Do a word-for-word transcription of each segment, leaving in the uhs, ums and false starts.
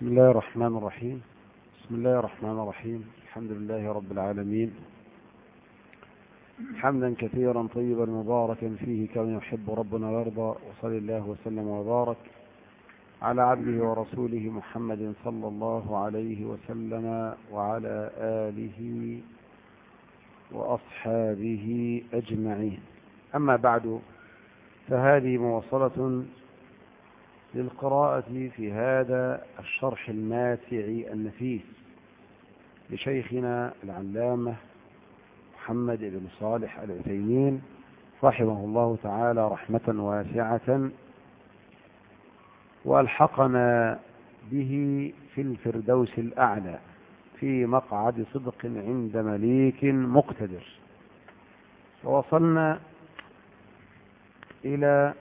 بسم الله الرحمن الرحيم بسم الله الرحمن الرحيم الحمد لله رب العالمين، حمدا كثيرا طيبا مباركا فيه كما يحب ربنا ويرضى. وصلى الله وسلم وبارك على عبده ورسوله محمد صلى الله عليه وسلم وعلى آله وأصحابه أجمعين. أما بعد، فهذه مواصلة للقراءة في هذا الشرح الماتع النفيس لشيخنا العلامة محمد بن صالح العثيمين رحمه الله تعالى رحمة واسعة، وألحقنا به في الفردوس الأعلى في مقعد صدق عند مليك مقتدر. ووصلنا إلى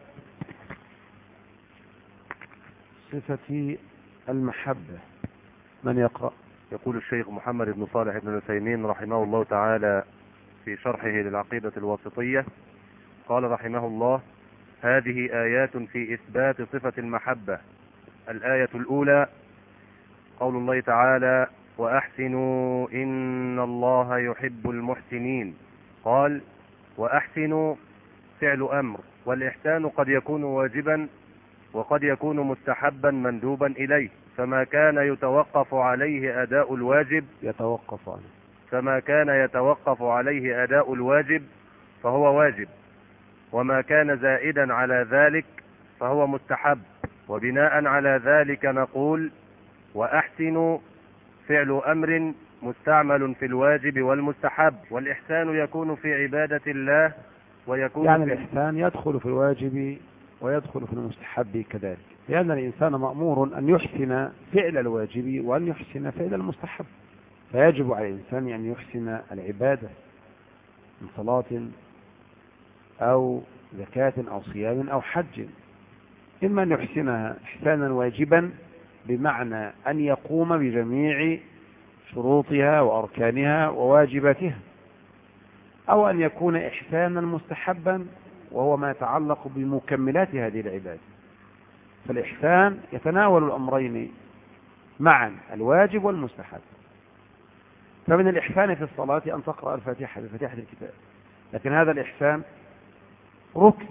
صفة المحبة. من يقرأ؟ يقول الشيخ محمد بن صالح بن العثيمين رحمه الله تعالى في شرحه للعقيدة الواسطية، قال رحمه الله: هذه آيات في إثبات صفة المحبة. الآية الأولى قول الله تعالى: وأحسنوا إن الله يحب المحسنين. قال: وأحسنوا فعل أمر، والإحسان قد يكون واجبا وقد يكون مستحبا مندوبا إليه، فما كان يتوقف عليه أداء الواجب يتوقف عنه فما كان يتوقف عليه أداء الواجب فهو واجب، وما كان زائدا على ذلك فهو مستحب. وبناء على ذلك نقول: وأحسنوا فعل أمر مستعمل في الواجب والمستحب، والإحسان يكون في عبادة الله ويكون يعني في الإحسان يدخل في الواجب ويدخل في المستحب كذلك، لأن الإنسان مأمور أن يحسن فعل الواجب وأن يحسن فعل المستحب، فيجب على الإنسان أن يحسن العبادة من صلاة أو زكاة أو صيام أو حج، إما أن يحسنها إحسانا واجبا بمعنى أن يقوم بجميع شروطها وأركانها وواجباتها، أو أن يكون إحسانا مستحبا وهو ما يتعلق بمكملات هذه العبادة. فالإحسان يتناول الأمرين معا، الواجب والمستحب. فمن الإحسان في الصلاة أن تقرأ الفاتحة بفاتحة الكتاب، لكن هذا الإحسان ركن.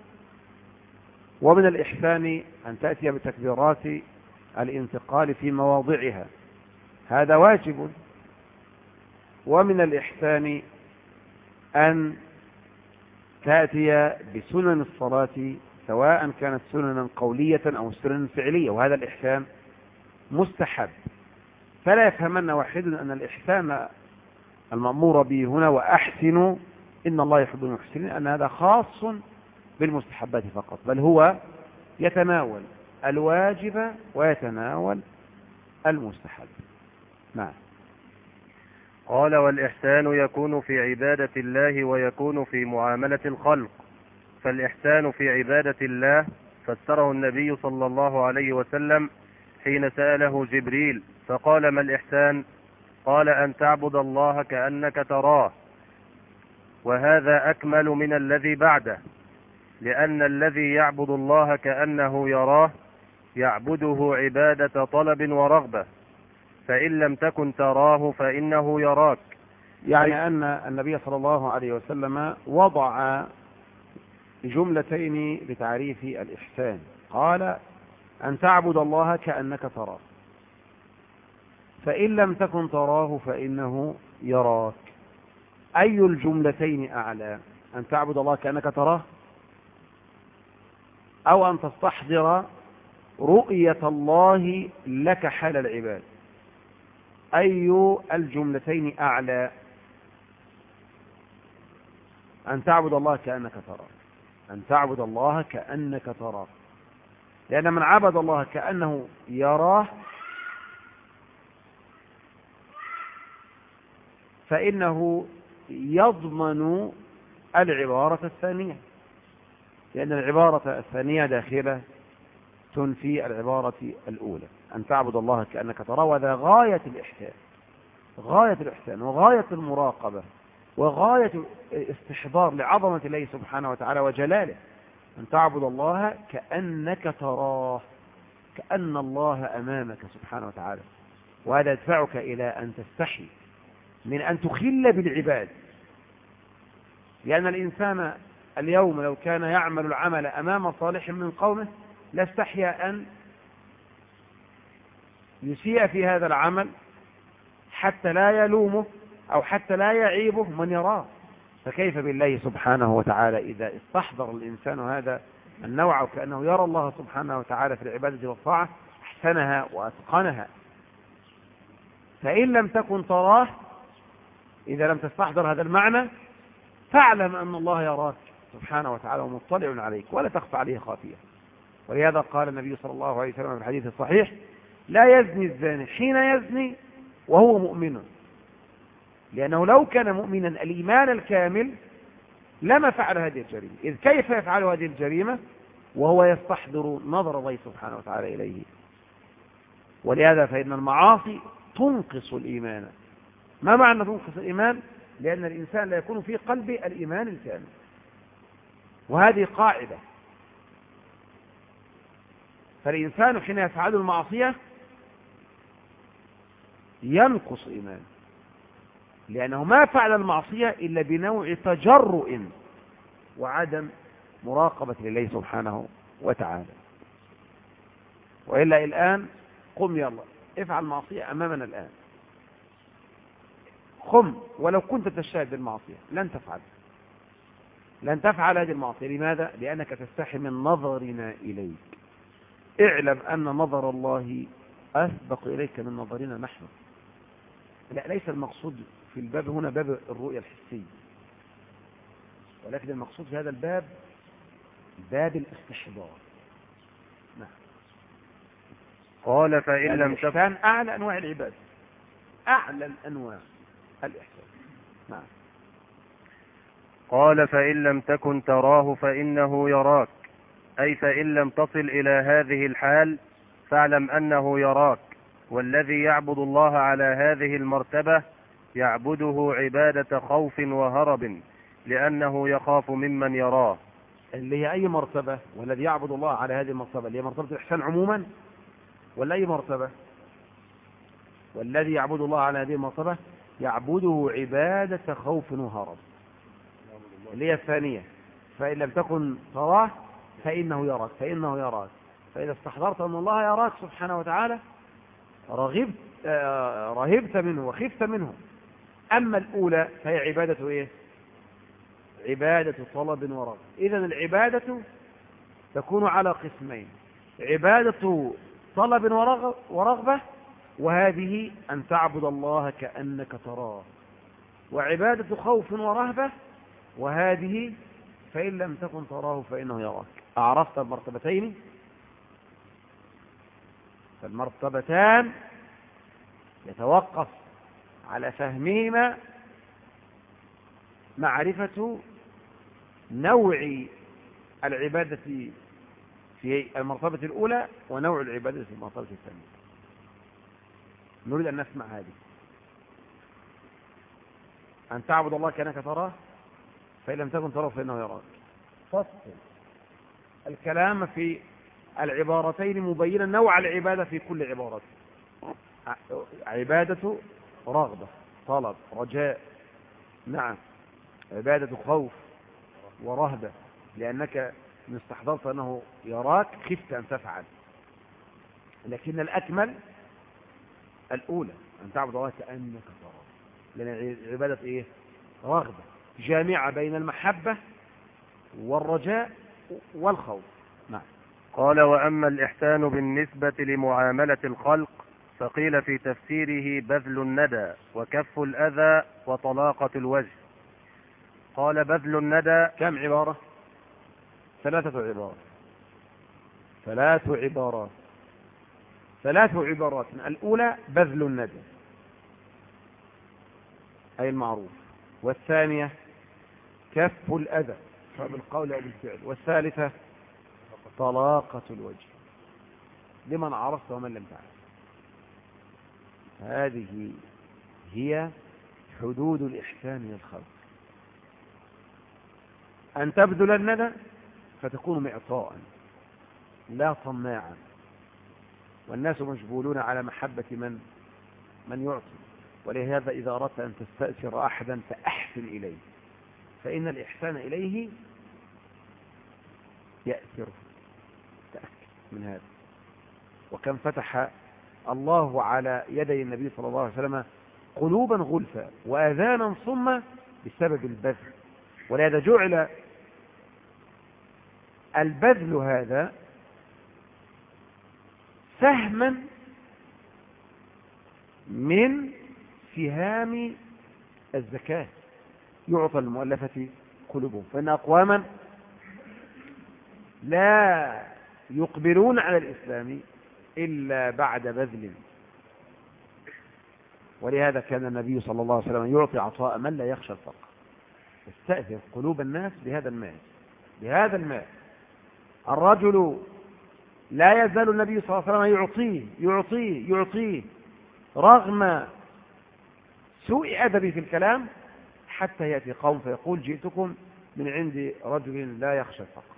ومن الإحسان أن تأتي بتكبيرات الانتقال في مواضعها، هذا واجب. ومن الإحسان أن تأتي بسنن الصلاة سواء كانت سننا قولية أو سننا فعلية، وهذا الإحسان مستحب. فلا يفهمن واحد أن الإحسان المأمور به هنا وأحسنوا إن الله يحب المحسنين أن هذا خاص بالمستحبات فقط، بل هو يتناول الواجب ويتناول المستحب. نعم. قال: والإحسان يكون في عبادة الله ويكون في معاملة الخلق. فالإحسان في عبادة الله فسره النبي صلى الله عليه وسلم حين سأله جبريل فقال: ما الإحسان؟ قال: أن تعبد الله كأنك تراه. وهذا أكمل من الذي بعده، لأن الذي يعبد الله كأنه يراه يعبده عبادة طلب ورغبة، فإن لم تكن تراه فإنه يراك. يعني أن النبي صلى الله عليه وسلم وضع جملتين لتعريف الإحسان، قال: أن تعبد الله كأنك تراه، فإن لم تكن تراه فإنه يراك. أي الجملتين أعلى؟ أن تعبد الله كأنك تراه، أو أن تستحضر رؤية الله لك حال العباد؟ أي الجملتين أعلى؟ أن تعبد الله كأنك تراه، أن تعبد الله كأنك تراه، لأن من عبد الله كأنه يراه فإنه يضمن العبارة الثانية، لأن العبارة الثانية داخلة تنفي العبارة الأولى. أن تعبد الله كأنك تراه، وذا غاية الإحسان، غاية الإحسان وغاية المراقبة وغاية استحضار لعظمة الله سبحانه وتعالى وجلاله، أن تعبد الله كأنك تراه. كأن الله أمامك سبحانه وتعالى، وهذا يدفعك إلى أن تستحي من أن تخل بالعباد، لأن الإنسان اليوم لو كان يعمل العمل أمام صالح من قومه لاستحيا أن يسيء في هذا العمل حتى لا يلومه أو حتى لا يعيبه من يراه، فكيف بالله سبحانه وتعالى إذا استحضر الإنسان هذا النوع وكأنه يرى الله سبحانه وتعالى في العبادة والطاعة أحسنها وأتقنها. فإن لم تكن تراه، إذا لم تستحضر هذا المعنى، فاعلم أن الله يراك سبحانه وتعالى ومطلع عليك ولا تخفى عليه خافية. ولهذا قال النبي صلى الله عليه وسلم في الحديث الصحيح: لا يزني الزاني حين يزني وهو مؤمن، لأنه لو كان مؤمنا الإيمان الكامل لما فعل هذه الجريمة، إذ كيف يفعل هذه الجريمة وهو يستحضر نظر الله سبحانه وتعالى إليه. ولهذا فإن المعاصي تنقص الإيمان. ما معنى تنقص الإيمان؟ لأن الإنسان لا يكون في قلبه الإيمان الكامل، وهذه قاعدة. فالإنسان حين يفعل المعصية ينقص إيمانه، لأنه ما فعل المعصية إلا بنوع تجرؤ وعدم مراقبة لله سبحانه وتعالى. وإلا الآن قم يلا افعل معصية أمامنا الآن، قم ولو كنت تشاهد بالمعصية لن تفعل لن تفعل هذه المعصية. لماذا؟ لأنك تستحي من نظرنا إليك. اعلم أن نظر الله أسبق إليك من نظرنا نحن. لا، ليس المقصود في الباب هنا باب الرؤية الحسية، ولكن المقصود في هذا الباب باب الاستحضار. نعم. قال فإن يعني لم تكن الإحسان أعلى أنواع العبادة، أعلى الأنواع الإحسان. نعم. قال فإن لم تكن تراه فإنه يراك، أي فإن لم تصل إلى هذه الحال فاعلم أنه يراك. والذي يعبد الله على هذه المرتبة يعبده عبادة خوف وهرب، لأنه يخاف ممن يراه. اللي هي أي مرتبة؟ والذي يعبد الله على هذه المرتبة اللي هي مرتبة الإحسان عموما، ولا أي مرتبة؟ والذي يعبد الله على هذه المرتبة يعبده عبادة خوف وهرب، اللي هي الثانية. فإن لم تكن تراه فإنه يراك، فإنه يراك. فإذا استحضرت أن الله يراك سبحانه وتعالى رغبت آه رهبت منه وخفت منه. أما الأولى فهي عبادة إيه؟ عبادة طلب ورغبة. إذن العبادة تكون على قسمين: عبادة طلب ورغبة، وهذه أن تعبد الله كأنك تراه، وعبادة خوف ورهبة، وهذه فإن لم تكن تراه فإنه يراك. أعرفت المرتبتين؟ فالمرتبتان يتوقف على فهمهما معرفة نوع العبادة في المرتبة الأولى ونوع العبادة في المرتبة الثانية. نريد أن نسمع هذه: أن تعبد الله كأنك تراه، فإن لم تكن تراه فإنه يراك. فصل الكلام في العبارتين مبينا نوع العبادة في كل عبارة: عبادة رغبة، طلب، رجاء. نعم. عبادة خوف ورهبة، لأنك إن استحضرت أنه يراك خفت أن تفعل. لكن الأكمل الأولى، أن تعبد الله كأنك تراه، لأن عبادة إيه؟ رغبة جامعة بين المحبة والرجاء والخوف. نعم. قال وأما الإحسان بالنسبة لمعاملة الخلق فقيل في تفسيره بذل الندى وكف الأذى وطلاقة الوجه. قال بذل الندى. كم عبارة؟ ثلاثة عبارات ثلاث عبارات ثلاث عبارات الأولى بذل الندى أي المعروف، والثانية كف الأذى بالقول أو بالفعل، والثالثة طلاقة الوجه لمن عرفت ومن لم تعرف. هذه هي حدود الإحسان للخلق: أن تبذل الندى فتكون معطاء لا طماعا، والناس مجبولون على محبة من من يعطي. ولهذا إذا أردت أن تستأثر أحدا فأحسن إليه، فإن الإحسان إليه يأثر. تأكد من هذا. وكم فتح الله على يدي النبي صلى الله عليه وسلم قلوبا غلفا وآذانا صما بسبب البذل. ولهذا جعل البذل هذا سهما من سهام الزكاة يعطى المؤلفة قلوبهم. فإن أقواما لا يقبلون على الإسلام إلا بعد بذل. ولهذا كان النبي صلى الله عليه وسلم يعطي عطاء من لا يخشى الفقر، يستأثر قلوب الناس بهذا المال. بهذا المال الرجل لا يزال النبي صلى الله عليه وسلم يعطيه يعطيه يعطيه رغم سوء أدبه في الكلام، حتى يأتي قوم فيقول جئتكم من عند رجل لا يخشى الفقر.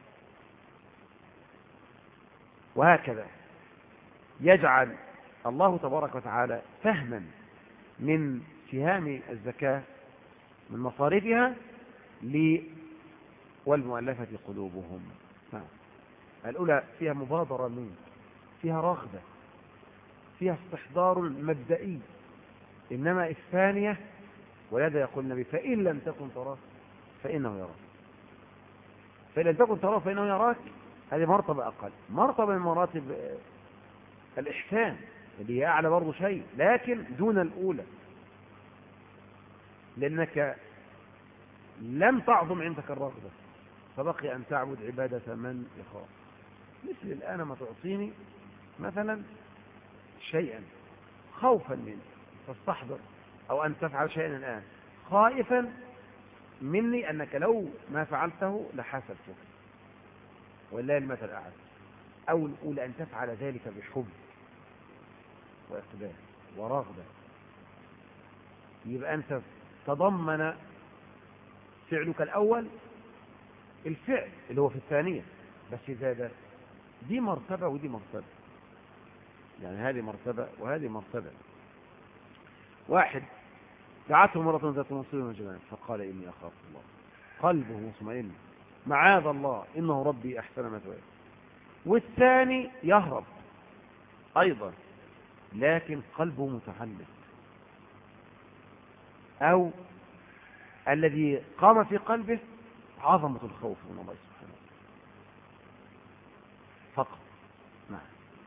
وهكذا يجعل الله تبارك وتعالى فهما من سهام الزكاة من مصاريفها لي والمؤلفة قلوبهم. الأولى فيها مبادرة منك، فيها رغبة، فيها استحضار مبدئي. إنما الثانية ولهذا يقول النبي فإن لم تكن تراه فإنه يراك. فإن لم تكن تراه فإنه يراك، هذه مرتبة أقل، مرتبة من مراتب الإحسان اللي هي أعلى برضو شيء، لكن دون الأولى، لأنك لم تعظم عندك الرغبة فبقي أن تعبد عبادة من يخاف. مثل الآن ما تعطيني مثلا شيئا خوفا مني تستحضر، أو أن تفعل شيئا الآن خائفا مني أنك لو ما فعلته لحسبتك، والله المثل أعلى. أو الأولى أن تفعل ذلك بحب وإقبال ورغبة، يبقى أنت تضمن فعلك الأول الفعل اللي هو في الثانية، بس زاد. دي مرتبة ودي مرتبة، يعني هذه مرتبة وهذه مرتبة. واحد دعته مرة ذات منصب وجمال فقال إني أخاف الله، قلبه مطمئن معاذ الله إنه ربي أحسن مثواي. والثاني يهرب أيضا لكن قلبه متعلق، أو الذي قام في قلبه عظمة الخوف من الله سبحانه فقط. نعم.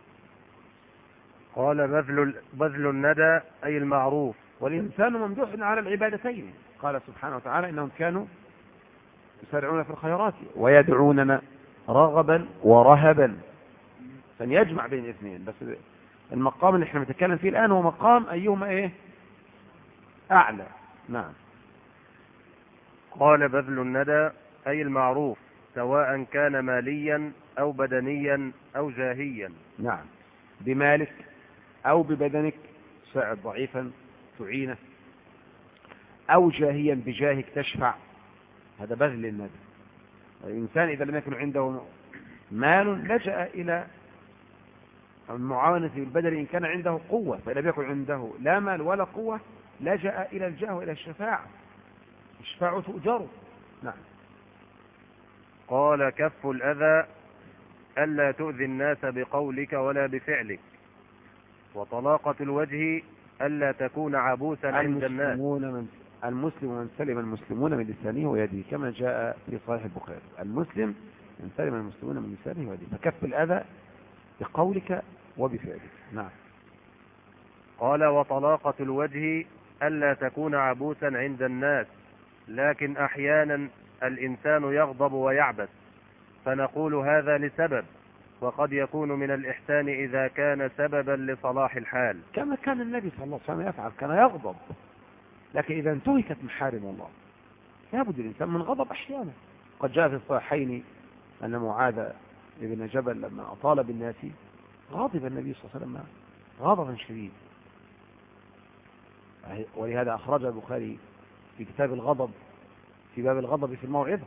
قال بذل بذل الندى أي المعروف. والإنسان ممدوح على العبادتين، قال سبحانه وتعالى إنهم كانوا يسارعون في الخيرات ويدعوننا رغبا ورهبا، فنيجمع بين الاثنين. بس المقام اللي احنا بنتكلم فيه الآن هو مقام أيهما ايه أعلى. نعم. قال بذل الندى أي المعروف سواء كان ماليا أو بدنيا أو جاهيا. نعم، بمالك أو ببدنك ساعد ضعيفا تعينه، أو جاهيا بجاهك تشفع، هذا بذل الندى. الإنسان إذا لم يكن عنده مال لجأ إلى المعاونة بالبدن إن كان عنده قوة، فإن لم يكن عنده لا مال ولا قوة لجأ إلى الجاه وإلى الشفاعة، الشفاعة تؤجر. نعم. قال كف الأذى ألا تؤذي الناس بقولك ولا بفعلك. وطلاقة الوجه ألا تكون عبوسا عند الناس. من المسلم من سلم المسلمون من لسانه ويده، كما جاء في صحيح البخاري، المسلم من سلم المسلمون من لسانه ويده، فكف الأذى بقولك وبفعلك. نعم. قال وطلاقة الوجه ألا تكون عبوسا عند الناس، لكن أحيانا الإنسان يغضب ويعبث، فنقول هذا لسبب، وقد يكون من الإحسان إذا كان سببا لصلاح الحال، كما كان النبي صلى الله عليه وسلم يفعل، كان يغضب، لكن إذا انتهكت محارم الله لابد الإنسان من غضب أحيانا. قد جاء في الصحيحين أن معاذ بن جبل لما أطال بالناس غضب النبي صلى الله عليه وسلم غضبا شديدا، ولهذا أخرج البخاري في كتاب الغضب في باب الغضب في الموعظة،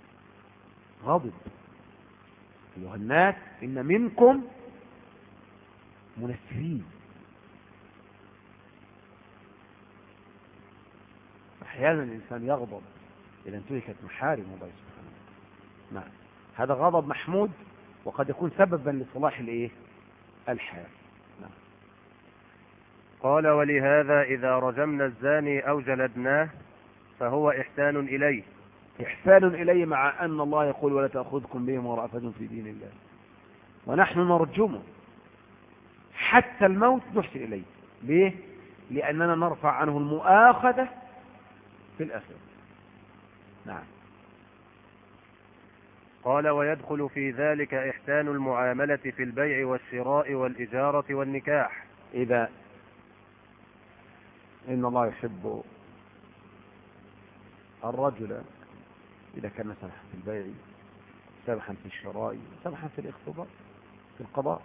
غضب أيها الناس إن منكم منفرين. أحيانا الإنسان يغضب إذا انتهكت محارم الله سبحانه وتعالى. نعم، هذا غضب محمود وقد يكون سببا لصلاح الإيه؟ الحال. نعم. قال ولهذا إذا رجمنا الزاني أو جلدناه فهو إحسان إليه. إحسان إليه، مع أن الله يقول ولا تأخذكم بهم رأفة في دين الله، ونحن نرجمه حتى الموت نحسن إليه. ليه؟ لأننا نرفع عنه المؤاخذة في الآخرة. نعم. قال ويدخل في ذلك إحسان المعاملة في البيع والشراء والإجارة والنكاح. إذا إن الله يحب الرجل إذا كان سمحا في البيع، سمحا في الشراء، سمحا في الاقتضاء في القضاء.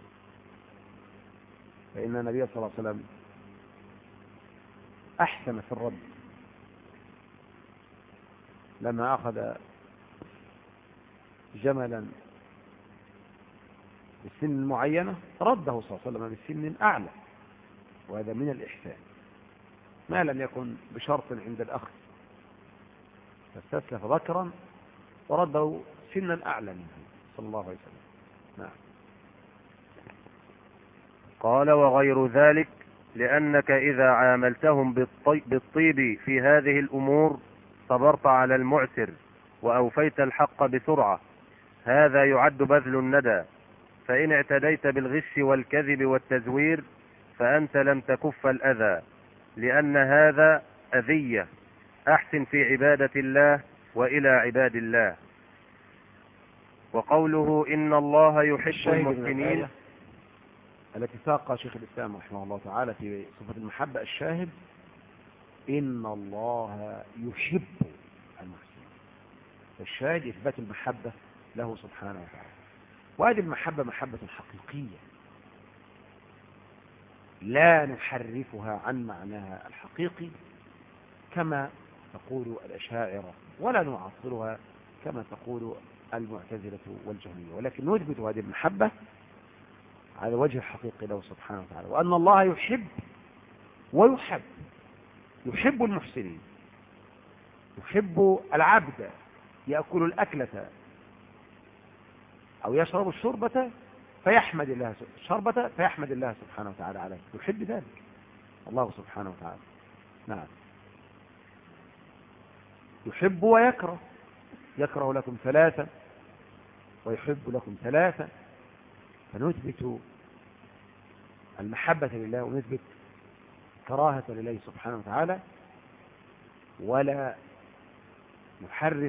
فإن النبي صلى الله عليه وسلم أحسن في الرد لما أخذ جملا بسن معينة رده صلى الله عليه وسلم بسن أعلى، وهذا من الإحسان ما لم يكن بشرط عند الأخذ، فاستسلف ذكرا ورده سنا أعلى منه صلى الله عليه وسلم. نعم. قال وغير ذلك لأنك إذا عاملتهم بالطيب في هذه الأمور صبرت على المعسر وأوفيت الحق بسرعة، هذا يعد بذل الندى. فإن اعتديت بالغش والكذب والتزوير فأنت لم تكف الأذى، لأن هذا أذية. أحسن في عبادة الله وإلى عباد الله. وقوله إن الله يحب المحسنين التي ساق شيخ الإسلام رحمه الله تعالى في صفة المحبة، الشاهد إن الله يحب المحسنين، الشاهد إثبات المحبة له سبحانه وتعالى. وهذه المحبة محبة حقيقية لا نحرفها عن معناها الحقيقي كما تقول الأشاعرة، ولا نعطلها كما تقول المعتزلة والجهمية، ولكن نثبت هذه المحبة على وجه الحقيقي له سبحانه وتعالى، وأن الله يحب ويحب. يحب المحسنين، يحب العبد يأكل الأكلة أو يشرب الشربة فيحمد الله الشربة فيحمد الله سبحانه وتعالى عليه، يحب ذلك الله سبحانه وتعالى. نعم. يحب ويكره، يكره لكم ثلاثة ويحب لكم ثلاثة، فنثبت المحبة لله ونثبت كراهة لله سبحانه وتعالى، ولا نحرف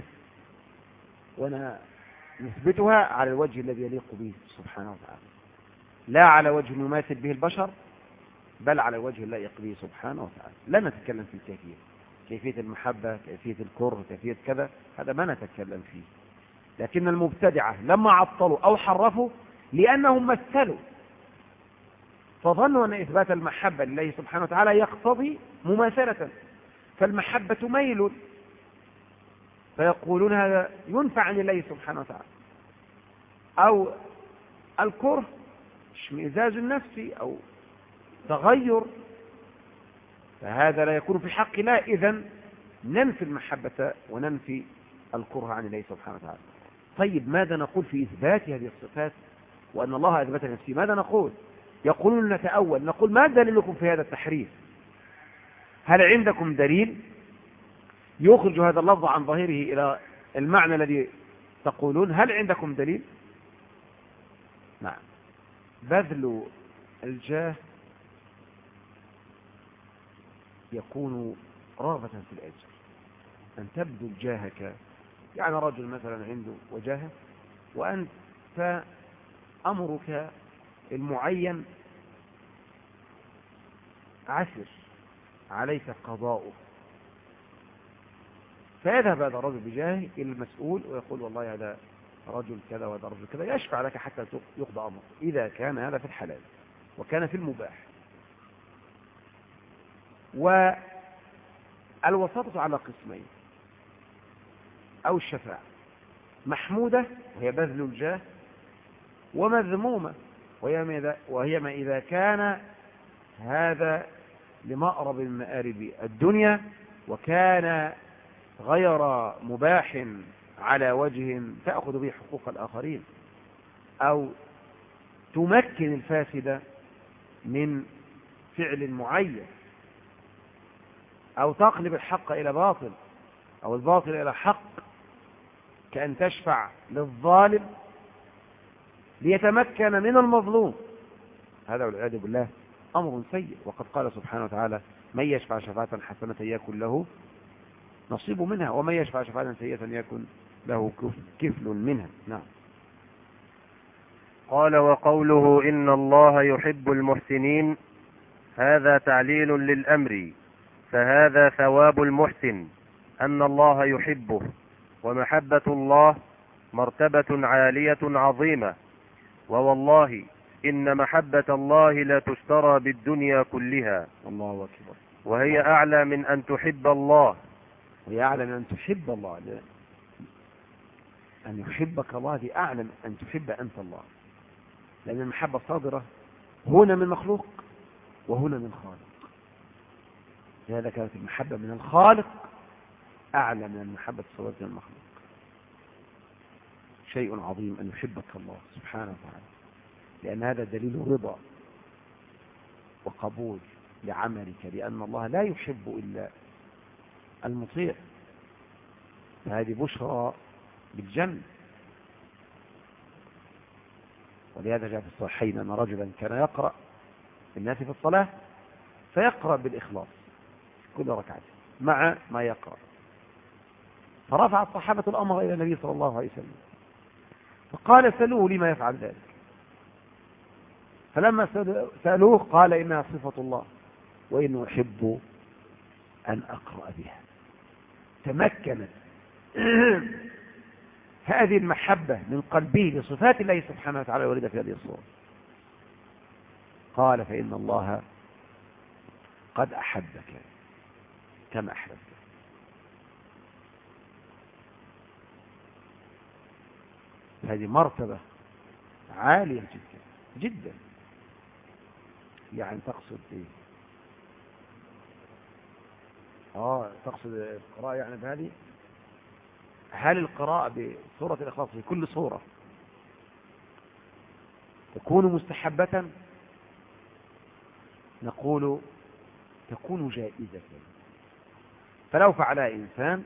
ونثبتها على الوجه الذي يليق به سبحانه وتعالى، لا على وجه يماثل به البشر، بل على وجه اللائق به سبحانه وتعالى. لا نتكلم في الكيفية، كيفية المحبة، كيفية الكره، كيفية كذا، هذا ما نتكلم فيه. لكن المبتدعة لما عطلوا أو حرفوا لأنهم مثلوا، فظنوا أن إثبات المحبة لله سبحانه وتعالى يقتضي مماثلة، فالمحبة ميل، فيقولون هذا ينفع عن الله سبحانه وتعالى، أو الكره اشمئزاز النفس أو تغير، فهذا لا يكون في حق الله. إذن ننفي المحبة وننفي الكره عن الله سبحانه وتعالى. طيب ماذا نقول في إثبات هذه الصفات وأن الله أثبت نفسه؟ ماذا نقول؟ يقولون نتأول، نقول ما دليلكم في هذا التحريف؟ هل عندكم دليل يخرج هذا اللفظ عن ظاهره إلى المعنى الذي تقولون؟ هل عندكم دليل؟ نعم. بذل الجاه يكون رغبة في الأجر، أن تبذل جاهك، يعني رجل مثلا عنده وجاهه وأنت أمرك المعين عسر عليك قضاؤه، فيذهب هذا الرجل بجاهه إلى المسؤول ويقول والله هذا رجل كذا وهذا رجل كذا، يشفع لك حتى يقضى أمره، إذا كان هذا في الحلال وكان في المباح. والوساطة على قسمين، أو الشفاعة محمودة وهي بذل الجاه، ومذمومة وهي ما إذا كان هذا لمأرب من مآرب الدنيا، وكان غير مباح على وجه تأخذ به حقوق الآخرين، أو تمكن الفاسد من فعل معين، أو تقلب الحق إلى باطل أو الباطل إلى حق، كأن تشفع للظالم ليتمكن من المظلوم. هذا والعياذ بالله أمر سيء. وقد قال سبحانه وتعالى: من يشفع شفاعة حسنة يكن له نصيب منها، ومن يشفع شفاعة سيئة يكن له كفل منها. نعم. قال: وقوله إن الله يحب المحسنين، هذا تعليل للأمر، فهذا ثواب المحسن أن الله يحبه، ومحبة الله مرتبة عالية عظيمة، ووالله إن محبة الله لا تشترى بالدنيا كلها. الله أكبر. وهي أعلى من أن تحب الله. وهي أعلى من أن تحب الله. أن يحبك الله دي أعلى من أن تحب أنت الله، لأن المحبة صادرة هنا من مخلوق وهنا من خالق. لهذا كانت المحبة من الخالق أعلى من المحبة الصادرة من المخلوق. شيء عظيم أن يحبك الله سبحانه وتعالى، لأن هذا دليل رضا وقبول لعملك، لأن الله لا يحب إلا المطيع. فهذه بشرى بالجنة. ولهذا جاء في الصحيحين أن رجلا كان يقرأ الناس في الصلاة فيقرأ بالإخلاص في كل ركعة مع ما يقرأ، فرفع الصحابة الأمر إلى النبي صلى الله عليه وسلم فقال: سألوه لما يفعل ذلك. فلما سألوه قال: إنها صفة الله وإنه أحب أن أقرأ بها. تمكنت هذه المحبة من قلبه لصفات الله سبحانه وتعالى الواردة في هذه الصورة. قال: فإن الله قد أحبك كما أحببت. هذه مرتبة عالية جدا جدا. يعني تقصد ايه؟ اه تقصد القراءة يعني بهذه؟ هل القراءة بسورة الإخلاص في كل سورة تكون مستحبة؟ نقول تكون جائزة، فلو فعلها إنسان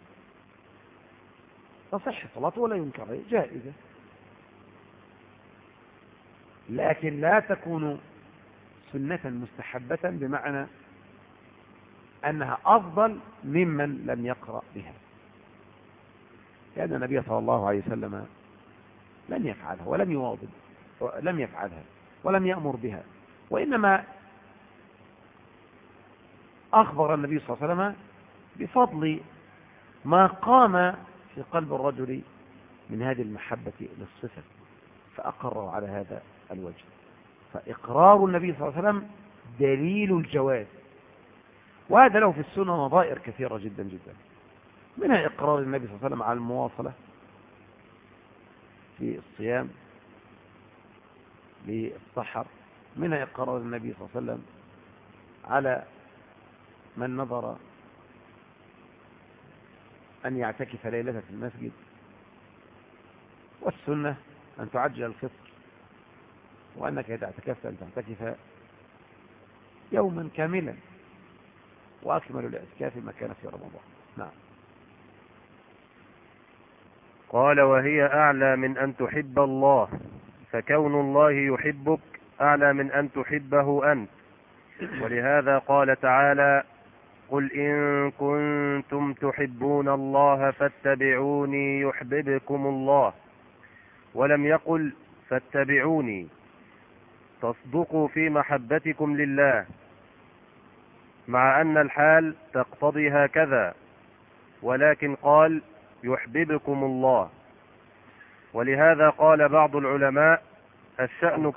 تصح صلاته ولا ينكر، جائزة، لكن لا تكون سنة مستحبة بمعنى أنها أفضل ممن لم يقرأ بها، لأن النبي صلى الله عليه وسلم لم يفعلها ولم يواظب، لم يفعلها ولم يأمر بها، وإنما أخبر النبي صلى الله عليه وسلم بفضل ما قام في قلب الرجل من هذه المحبة للصفة، فأقروا على هذا الوجه. فإقرار النبي صلى الله عليه وسلم دليل الجواز، وهذا له في السنة نظائر كثيرة جدا جدا، منها إقرار النبي صلى الله عليه وسلم على المواصلة في الصيام للسحر، منها إقرار النبي صلى الله عليه وسلم على من نظر أن يعتكف ليلة في المسجد، والسنة أن تعجل الفطر، وأنك إذا اعتكفت أن تعتكف يوما كاملا، وأكمل الاعتكاف ما كان في رمضان. نعم. قال: وهي أعلى من أن تحب الله، فكون الله يحبك أعلى من أن تحبه أنت. ولهذا قال تعالى: قل إن كنتم تحبون الله فاتبعوني يحببكم الله. ولم يقل فاتبعوني، تصدقوا في محبتكم لله، مع أن الحال تقتضي هكذا، ولكن قال يحببكم الله. ولهذا قال بعض العلماء الشأن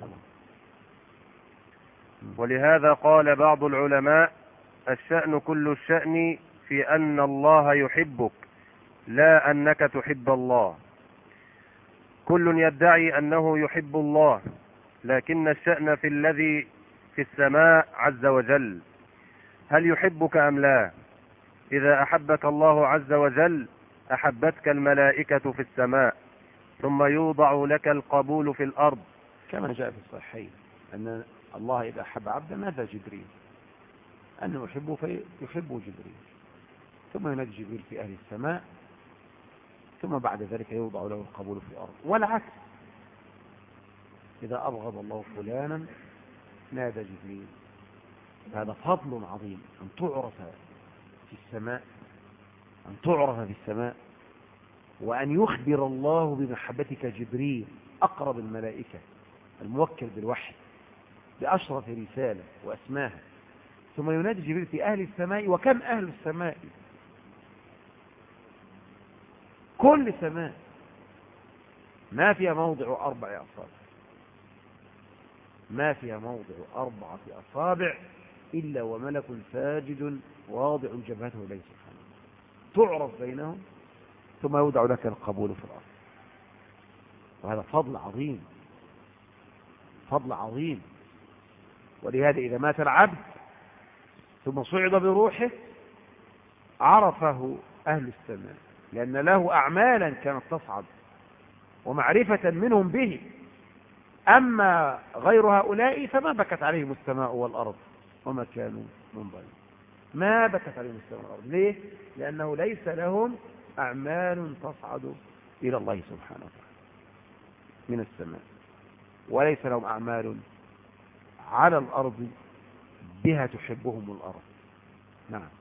ولهذا قال بعض العلماء الشأن كل الشأن في أن الله يحبك، لا أنك تحب الله. كل يدعي أنه يحب الله، لكن الشأن في الذي في السماء عز وجل. هل يحبك أم لا؟ إذا أحبك الله عز وجل أحبتك الملائكة في السماء، ثم يوضع لك القبول في الأرض، كما جاء في الصحيحين أن الله إذا أحب عبدا نادى جبريل أنه يحبه فيحبه جبريل، ثم ينادي جبريل في أهل السماء، ثم بعد ذلك يوضع له القبول في الأرض. والعكس، إذا أبغض الله فلانا نادى جبريل. هذا فضل عظيم أن تعرف في السماء، أن تعرف في السماء، وأن يخبر الله بمحبتك جبريل أقرب الملائكة الموكل بالوحي بأشرف رسالة وأسماها، ثم ينادي جبريل في أهل السماء. وكم أهل السماء؟ كل سماء ما فيها موضع أربع أصابع، ما فيها موضع أربعة أصابع إلا وملك ساجد واضع جبهته إليه سبحانه، تعرف بينهم، ثم يودع لك القبول في الأرض. وهذا فضل عظيم، فضل عظيم. ولهذا إذا مات العبد ثم صعد بروحه عرفه أهل السماء، لأن له أعمالا كانت تصعد ومعرفة منهم به. أما غير هؤلاء فما بكت عليهم السماء والأرض وما كانوا منظرين، ما بكت عليهم السماء والأرض. ليه؟ لأنه ليس لهم أعمال تصعد إلى الله سبحانه وتعالى من السماء، وليس لهم أعمال على الأرض بها تحبهم الأرض. نعم.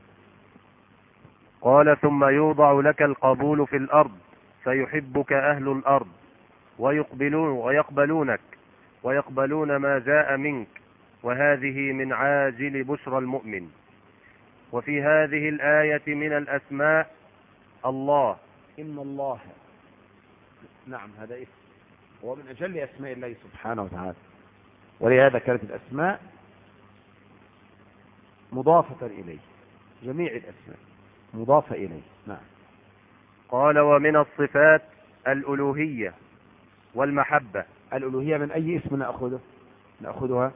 قال ثم يوضع لك القبول في الأرض فيحبك أهل الأرض ويقبلون ويقبلونك ويقبلون ما جاء منك، وهذه من عاجل بشرى المؤمن. وفي هذه الآية من الأسماء الله. إن الله، نعم، هذا اسم هو من أجل أسماء الله سبحانه وتعالى، ولهذا كانت الأسماء مضافة إليه، جميع الأسماء مضافة إليه. نعم. قال ومن الصفات الألوهية والمحبة. الألوهية من أي اسم نأخذه؟ نأخذها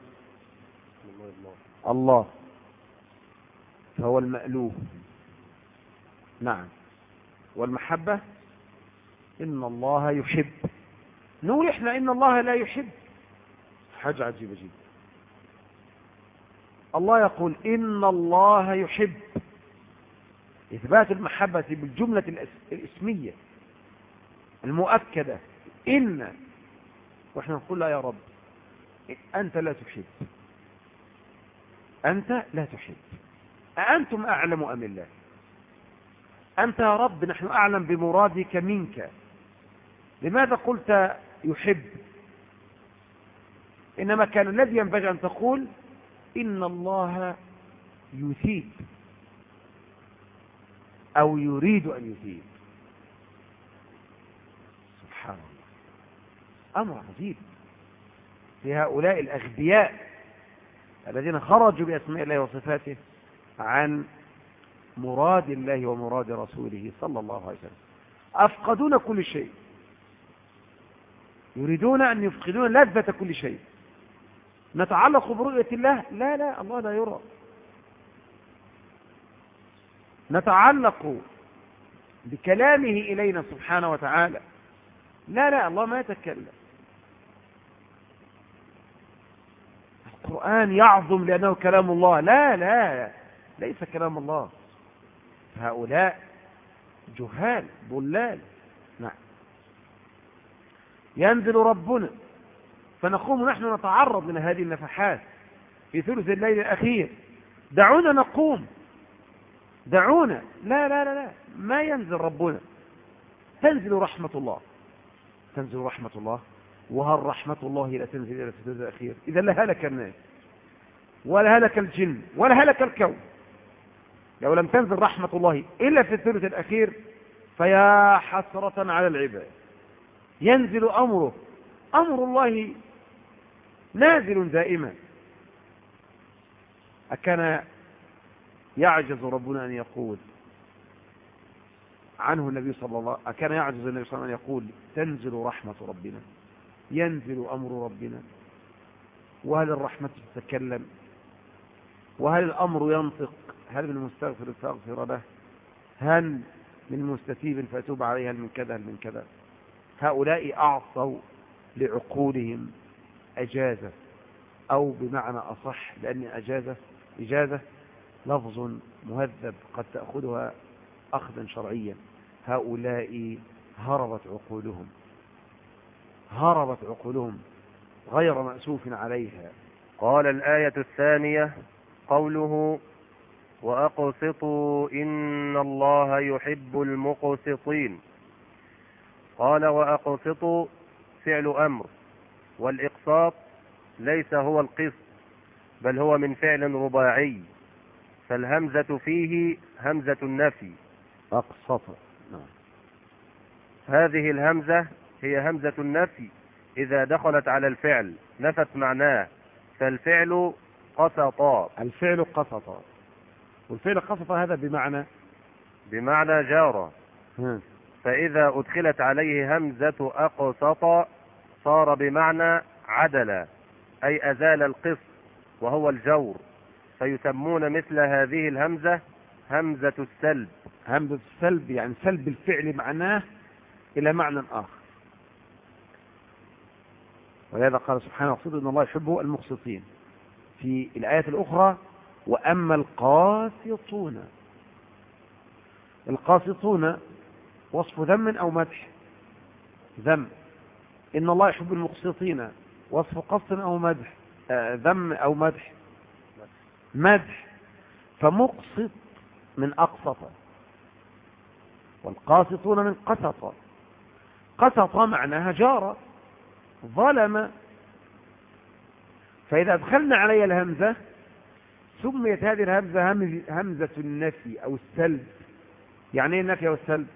الله، فهو المألوه. نعم. والمحبة إن الله يحب. نقول إحنا إن الله لا يحب، حاجة عجيبة جدا. الله يقول إن الله يحب، إثبات المحبة بالجملة الاسمية المؤكدة إن، وإحنا نقول لا يا رب أنت لا تحب، أنت لا تحب. أأنتم أعلم أم الله؟ أنت يا رب نحن أعلم بمرادك منك، لماذا قلت يحب؟ إنما كان الذي ينبغي أن تقول إن الله يثيب أو يريد أن يثيب. سبحان الله، أمر عجيب في هؤلاء الأغبياء الذين خرجوا بأسماء الله وصفاته عن مراد الله ومراد رسوله صلى الله عليه وسلم. أفقدون كل شيء، يريدون أن يفقدون لذة كل شيء. نتعلق برؤية الله؟ لا لا، الله لا يرى. نتعلق بكلامه إلينا سبحانه وتعالى؟ لا لا، الله ما يتكلم. القرآن يعظم لأنه كلام الله؟ لا لا، ليس كلام الله. هؤلاء جهال ضلال. نعم. ينزل ربنا فنقوم نحن نتعرض من هذه النفحات في ثلث الليل الأخير، دعونا نقوم، دعونا. لا لا لا لا، ما ينزل ربنا. تنزل رحمة الله، تنزل رحمة الله. وهل رحمة الله لا تنزل إلى الثلث الأخير؟ إذا لهلك الناس ولا هلك الجن ولا هلك الكون لو لم تنزل رحمة الله إلا في الثلث الأخير، فيا حسرة على العباد. ينزل أمره، أمر الله نازل دائما. أكان يعجز ربنا أن يقول عنه النبي صلى الله عليه وسلم، أكان يعجز النبي صلى الله عليه وسلم أن يقول تنزل رحمة ربنا؟ ينزل أمر ربنا؟ وهل الرحمة تتكلم؟ وهل الأمر ينطق؟ هل من مستغفر فاغفر له؟ هل من مستتيب فأتوب عليه؟ هل من كذا؟ هل من كذا؟ هؤلاء أعطوا لعقولهم أجازة، أو بمعنى أصح لأن أجازة إجازة لفظ مهذب قد تأخذها أخذا شرعيا. هؤلاء هربت عقولهم هربت عقولهم غير مأسوف عليها. قال الآية الثانية قوله وأقسطوا إن الله يحب المقسطين. قال وأقسطوا فعل أمر، والإقساط ليس هو القسط بل هو من فعل رباعي، فالهمزة فيه همزة النفي. أقسط. هذه الهمزة هي همزة النفي إذا دخلت على الفعل نفت معناه، فالفعل قسطا. الفعل قسطا، والفعل قسطا هذا بمعنى بمعنى جار، فإذا أدخلت عليه همزة أقسط صار بمعنى عدل، أي أزال القسط وهو الجور، فيسمون مثل هذه الهمزة همزة السلب. همزة السلب يعني سلب الفعل معناه إلى معنى آخر. ولهذا قال سبحانه وتعالى إن الله يحب المقسطين. في الآيات الأخرى وأما القاسطون. القاسطون وصف ذم أو مدح؟ ذم. إن الله يحب المقسطين وصف قسط أو مدح؟ آه ذم أو مدح؟ مدح. فمقسط من أقسط، والقاسطون من قسط. قسط معناها جار، ظلم. فإذا أدخلنا علي الهمزة سميت هذه الهمزة همزة النفي أو السلب. يعني ايه النفي أو السلب؟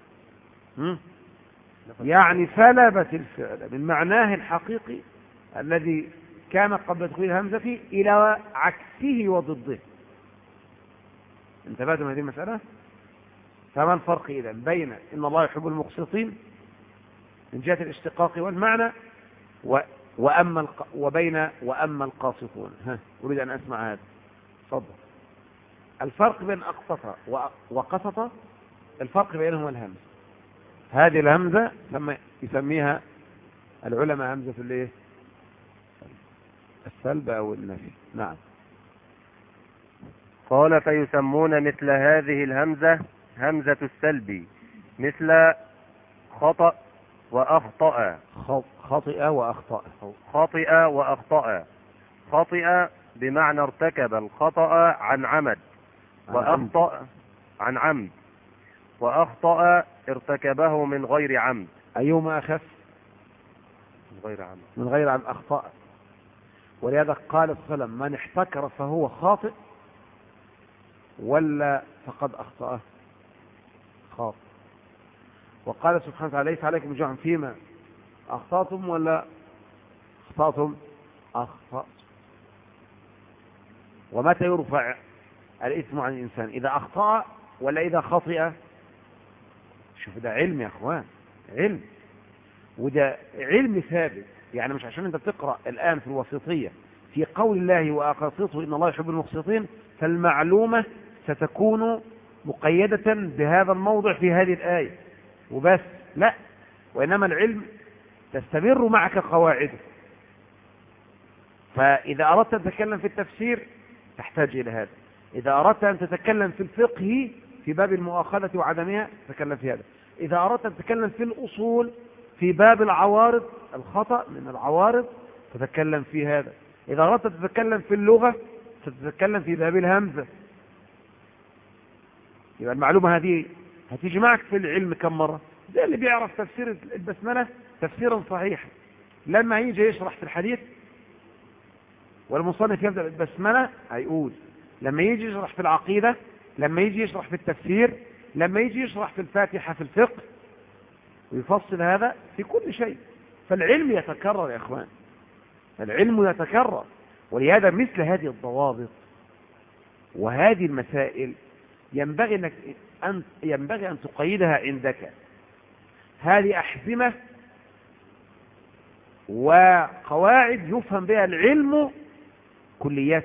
يعني سلبت الفعل من معناه الحقيقي الذي كان قبل دخول الهمزة فيه إلى عكسه وضده. انتبهتم هذه المسألة؟ فما الفرق إذن بين إن الله يحب المقسطين من جهة الاشتقاق والمعنى و... وأما الق... وبين وأما القاسطون؟ ها أريد أن أسمع هذا. تفضل. الفرق بين أقسط و... وقسط، الفرق بينهما الهمزة. هذه الهمزة ثم يسميها العلماء همزة الايه؟ السلب أو النفي. نعم. قال فيسمون مثل هذه الهمزة همزة السلب، مثل خطأ وأخطأ. خطئ وأخطأ. خطئ وأخطأ. خطئ بمعنى ارتكب الخطأ عن عمد، وأخطأ عن عمد، وأخطأ ارتكبه من غير عمد. أيهما أخف؟ من غير عمد. من غير عمد أخطأ. ولهذا قال صلى الله عليه وسلم من احتكر فهو خاطئ ولا فقد أخطأ؟ خاطئ. وقال سبحانه وتعالى ليس عليكم جرح فيما أخطأتم ولا أخطأتم؟ أخطأتم. ومتى يرفع الإثم عن الإنسان؟ إذا أخطأ ولا إذا خطئ؟ شوف ده علم يا أخوان، علم، وده علم ثابت. يعني مش عشان أنت بتقرأ الآن في الوسيطية في قول الله وأقسطوا إن الله يحب المقسطين فالمعلومة ستكون مقيدة بهذا الموضع في هذه الآية وبس، لا، وإنما العلم تستمر معك قواعده. فإذا أردت أن تتكلم في التفسير تحتاج إلى هذا، إذا أردت أن تتكلم في الفقه في باب المؤاخذة وعدمها تتكلم في هذا، إذا أردت أن تتكلم في الأصول في باب العوارض الخطأ من العوارض تتكلم في هذا، إذا أردت أن تتكلم في اللغة تتكلم في باب الهمزة. يبقى المعلومة هذه هتيجي معك في العلم كم مرة؟ زي اللي بيعرف تفسير البسملة تفسيرا صحيحا لما يجي يشرح في الحديث والمصنف يبدأ بالبسملة هيقول، لما يجي يشرح في العقيدة، لما يجي يشرح في التفسير، لما يجي يشرح في الفاتحة في الفقه، ويفصل هذا في كل شيء. فالعلم يتكرر يا اخوان، العلم يتكرر. ولهذا مثل هذه الضوابط وهذه المسائل ينبغي انك ان ينبغي ان تقيدها عندك. هذه احزمة وقواعد يفهم بها العلم كليات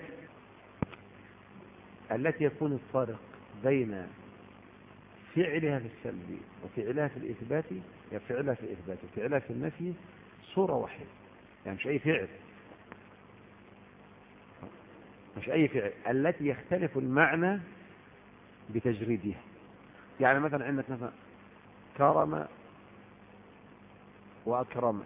التي يكون الفارق بين فعلها في السلب وفعلها في الإثبات، يعني فعلها في الإثبات وفعلها في النفي صورة واحدة، يعني مش أي فعل مش أي فعل التي يختلف المعنى بتجريدها. يعني مثلا عندك مثلا كرم وأكرم،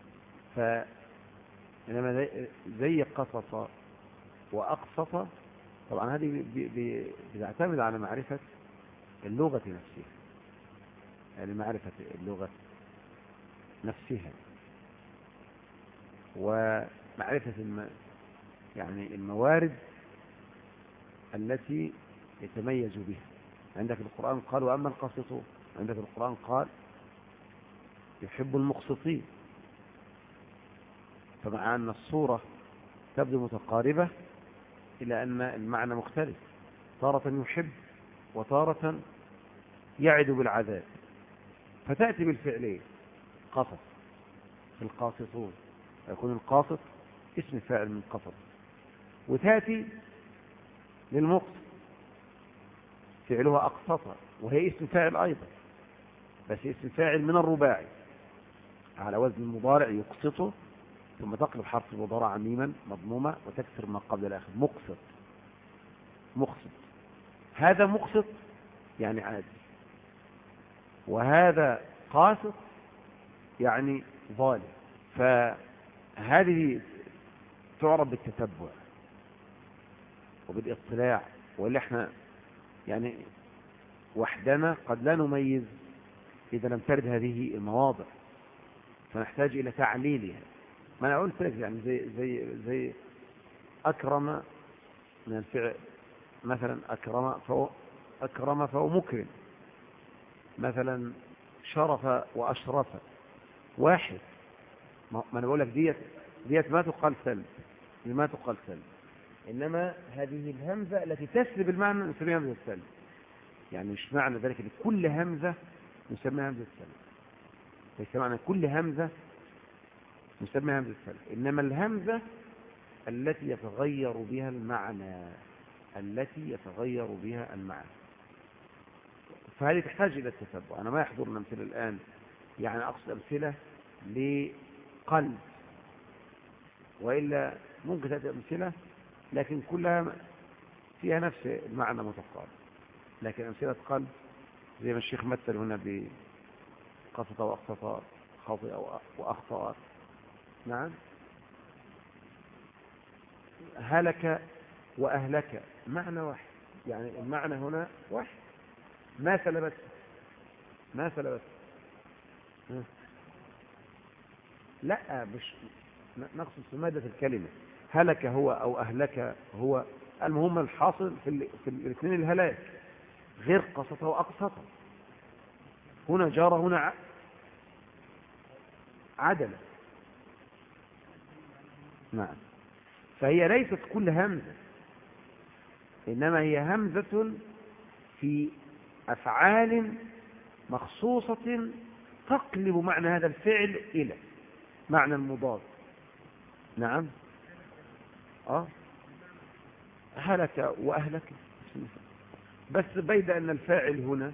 فإنما زي قصص وأقسط، طبعا هذه بتعتمد على معرفة اللغة نفسها، يعني معرفة اللغة نفسها ومعرفة الم... يعني الموارد التي يتميز بها. عندك القرآن قال وأما القاسطون، عندك القرآن قال يحب المقسطين، فمع أن الصورة تبدو متقاربة إلى أن المعنى مختلف، تارة يحب وتارة يعد بالعذاب، فتأتي بالفعلين قصص في القاسطون، يكون القاسط اسم فاعل من قصص، وتأتي للمقسط فعلها أقسط وهي اسم فاعل أيضا، بس اسم فاعل من الرباعي على وزن المضارع يقسطه، ثم تقلب حرف المضارع ميما مضمومة وتكسر ما قبل الآخر، مقسط مقسط. هذا مقسط يعني عادي، وهذا قاسط يعني ظالم. فهذه تعرف بالتتبع وبالاطلاع، واللي احنا يعني وحدنا قد لا نميز إذا لم ترد هذه المواضع، فنحتاج إلى تعليلها. ما أنا قلت لك يعني زي زي زي أكرم من الفعل، مثلا أكرم فهو أكرم فهو مكرم، مثلا شرف وأشرف واحد. ما أنا بقول لك ديت ديت ما تقال سلب، ما تقال سلب، إنما هذه الهمزة التي تسلب المعنى نسميها همزة السلب. يعني مش معنى ذلك ان كل همزة نسميها همزة السلب، ليس معنى كل همزة نسميها همزة السلب، إنما الهمزة التي يتغير بها المعنى التي يتغير بها المعنى فهذه تحتاج إلى التتبع. أنا ما يحضرنا أمثلة الآن، يعني أقصد أمثلة لقلب، وإلا ممكن تأتي أمثلة لكن كلها فيها نفس المعنى متقارب، لكن أمثلة قلب زي ما الشيخ مثل هنا بقسط وأقسط، خاطئ وأخطأ. نعم. هلك وأهلك معنى واحد، يعني المعنى هنا واحد. ما سلبت ما سلبت لا، مش نقصد في مادة الكلمة. هلك هو أو أهلك هو، المهم الحاصل في, ال... في الاثنين الهلاك، غير قسط وأقسط. هنا جار هنا عدل. نعم. فهي ليست كل همزة، إنما هي همزة في أفعال مخصوصة تقلب معنى هذا الفعل إلى معنى المضاد. نعم. آه هلك وأهلك، بس بيد أن الفاعل هنا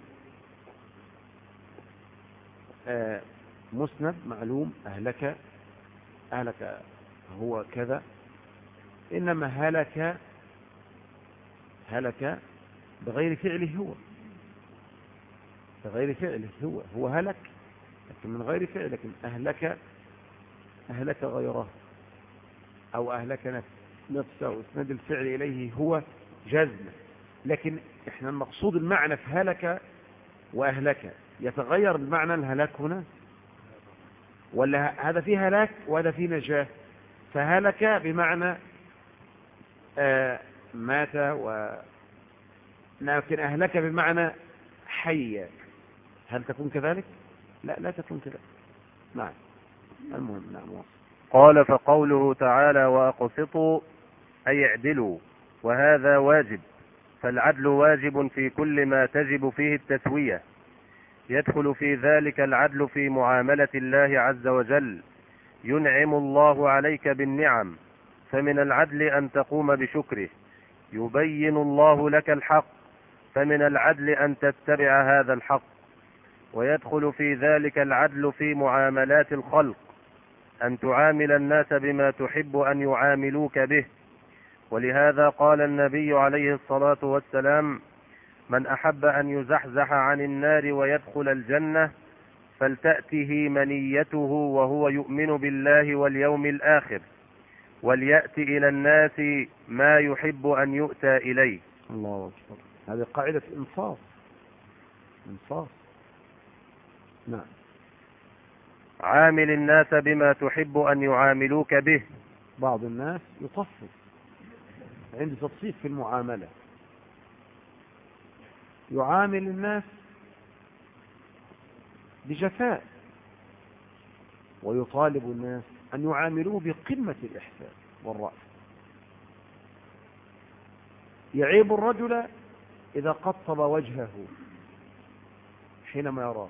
آه مسند معلوم، أهلك أهلك هو كذا، إنما هلك هلك بغير فعله هو بغير فعله هو هو هلك لكن من غير فعل، لكن أهلك أهلك غيره أو أهلك نفسه، اسند الفعل إليه هو جزم. لكن احنا المقصود المعنى في هلك وأهلك يتغير المعنى الهلاك هنا، ولا هذا فيه هلاك وهذا فيه نجاة؟ فهلك بمعنى آه مات، و لكن أهلك بمعنى حي. هل تكون كذلك؟ لا لا تكون كذلك. نعم. المهم. نعم. قال فقوله تعالى وأقسطوا أي اعدلوا، وهذا واجب، فالعدل واجب في كل ما تجب فيه التسوية، يدخل في ذلك العدل في معاملة الله عز وجل ينعم الله عليك بالنعم، فمن العدل أن تقوم بشكره. يبين الله لك الحق، فمن العدل أن تتبع هذا الحق. ويدخل في ذلك العدل في معاملات الخلق، أن تعامل الناس بما تحب أن يعاملوك به. ولهذا قال النبي عليه الصلاة والسلام: من أحب أن يزحزح عن النار ويدخل الجنة فلتأته منيته وهو يؤمن بالله واليوم الآخر، وليأتي إلى الناس ما يحب أن يؤتى إليه. الله أكبر. هذه قاعدة إنصاف. إنصاف. نعم. عامل الناس بما تحب أن يعاملوك به. بعض الناس يطفف، عنده تطفيف في المعاملة، يعامل الناس بجفاء، ويطالب الناس أن يعاملوه بقمة الإحسان والرأفة. يعيب الرجل إذا قطب وجهه حينما يراه،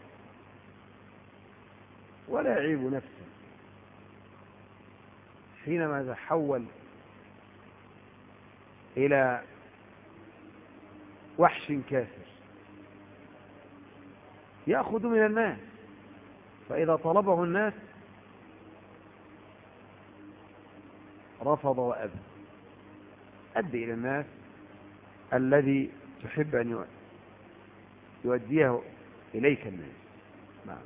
ولا يعيب نفسه حينما يتحول إلى وحش كافر يأخذ من الناس، فإذا طلبه الناس رفض وأبى. أدي إلى الناس الذي تحب أن يؤديه إليك الناس. نعم.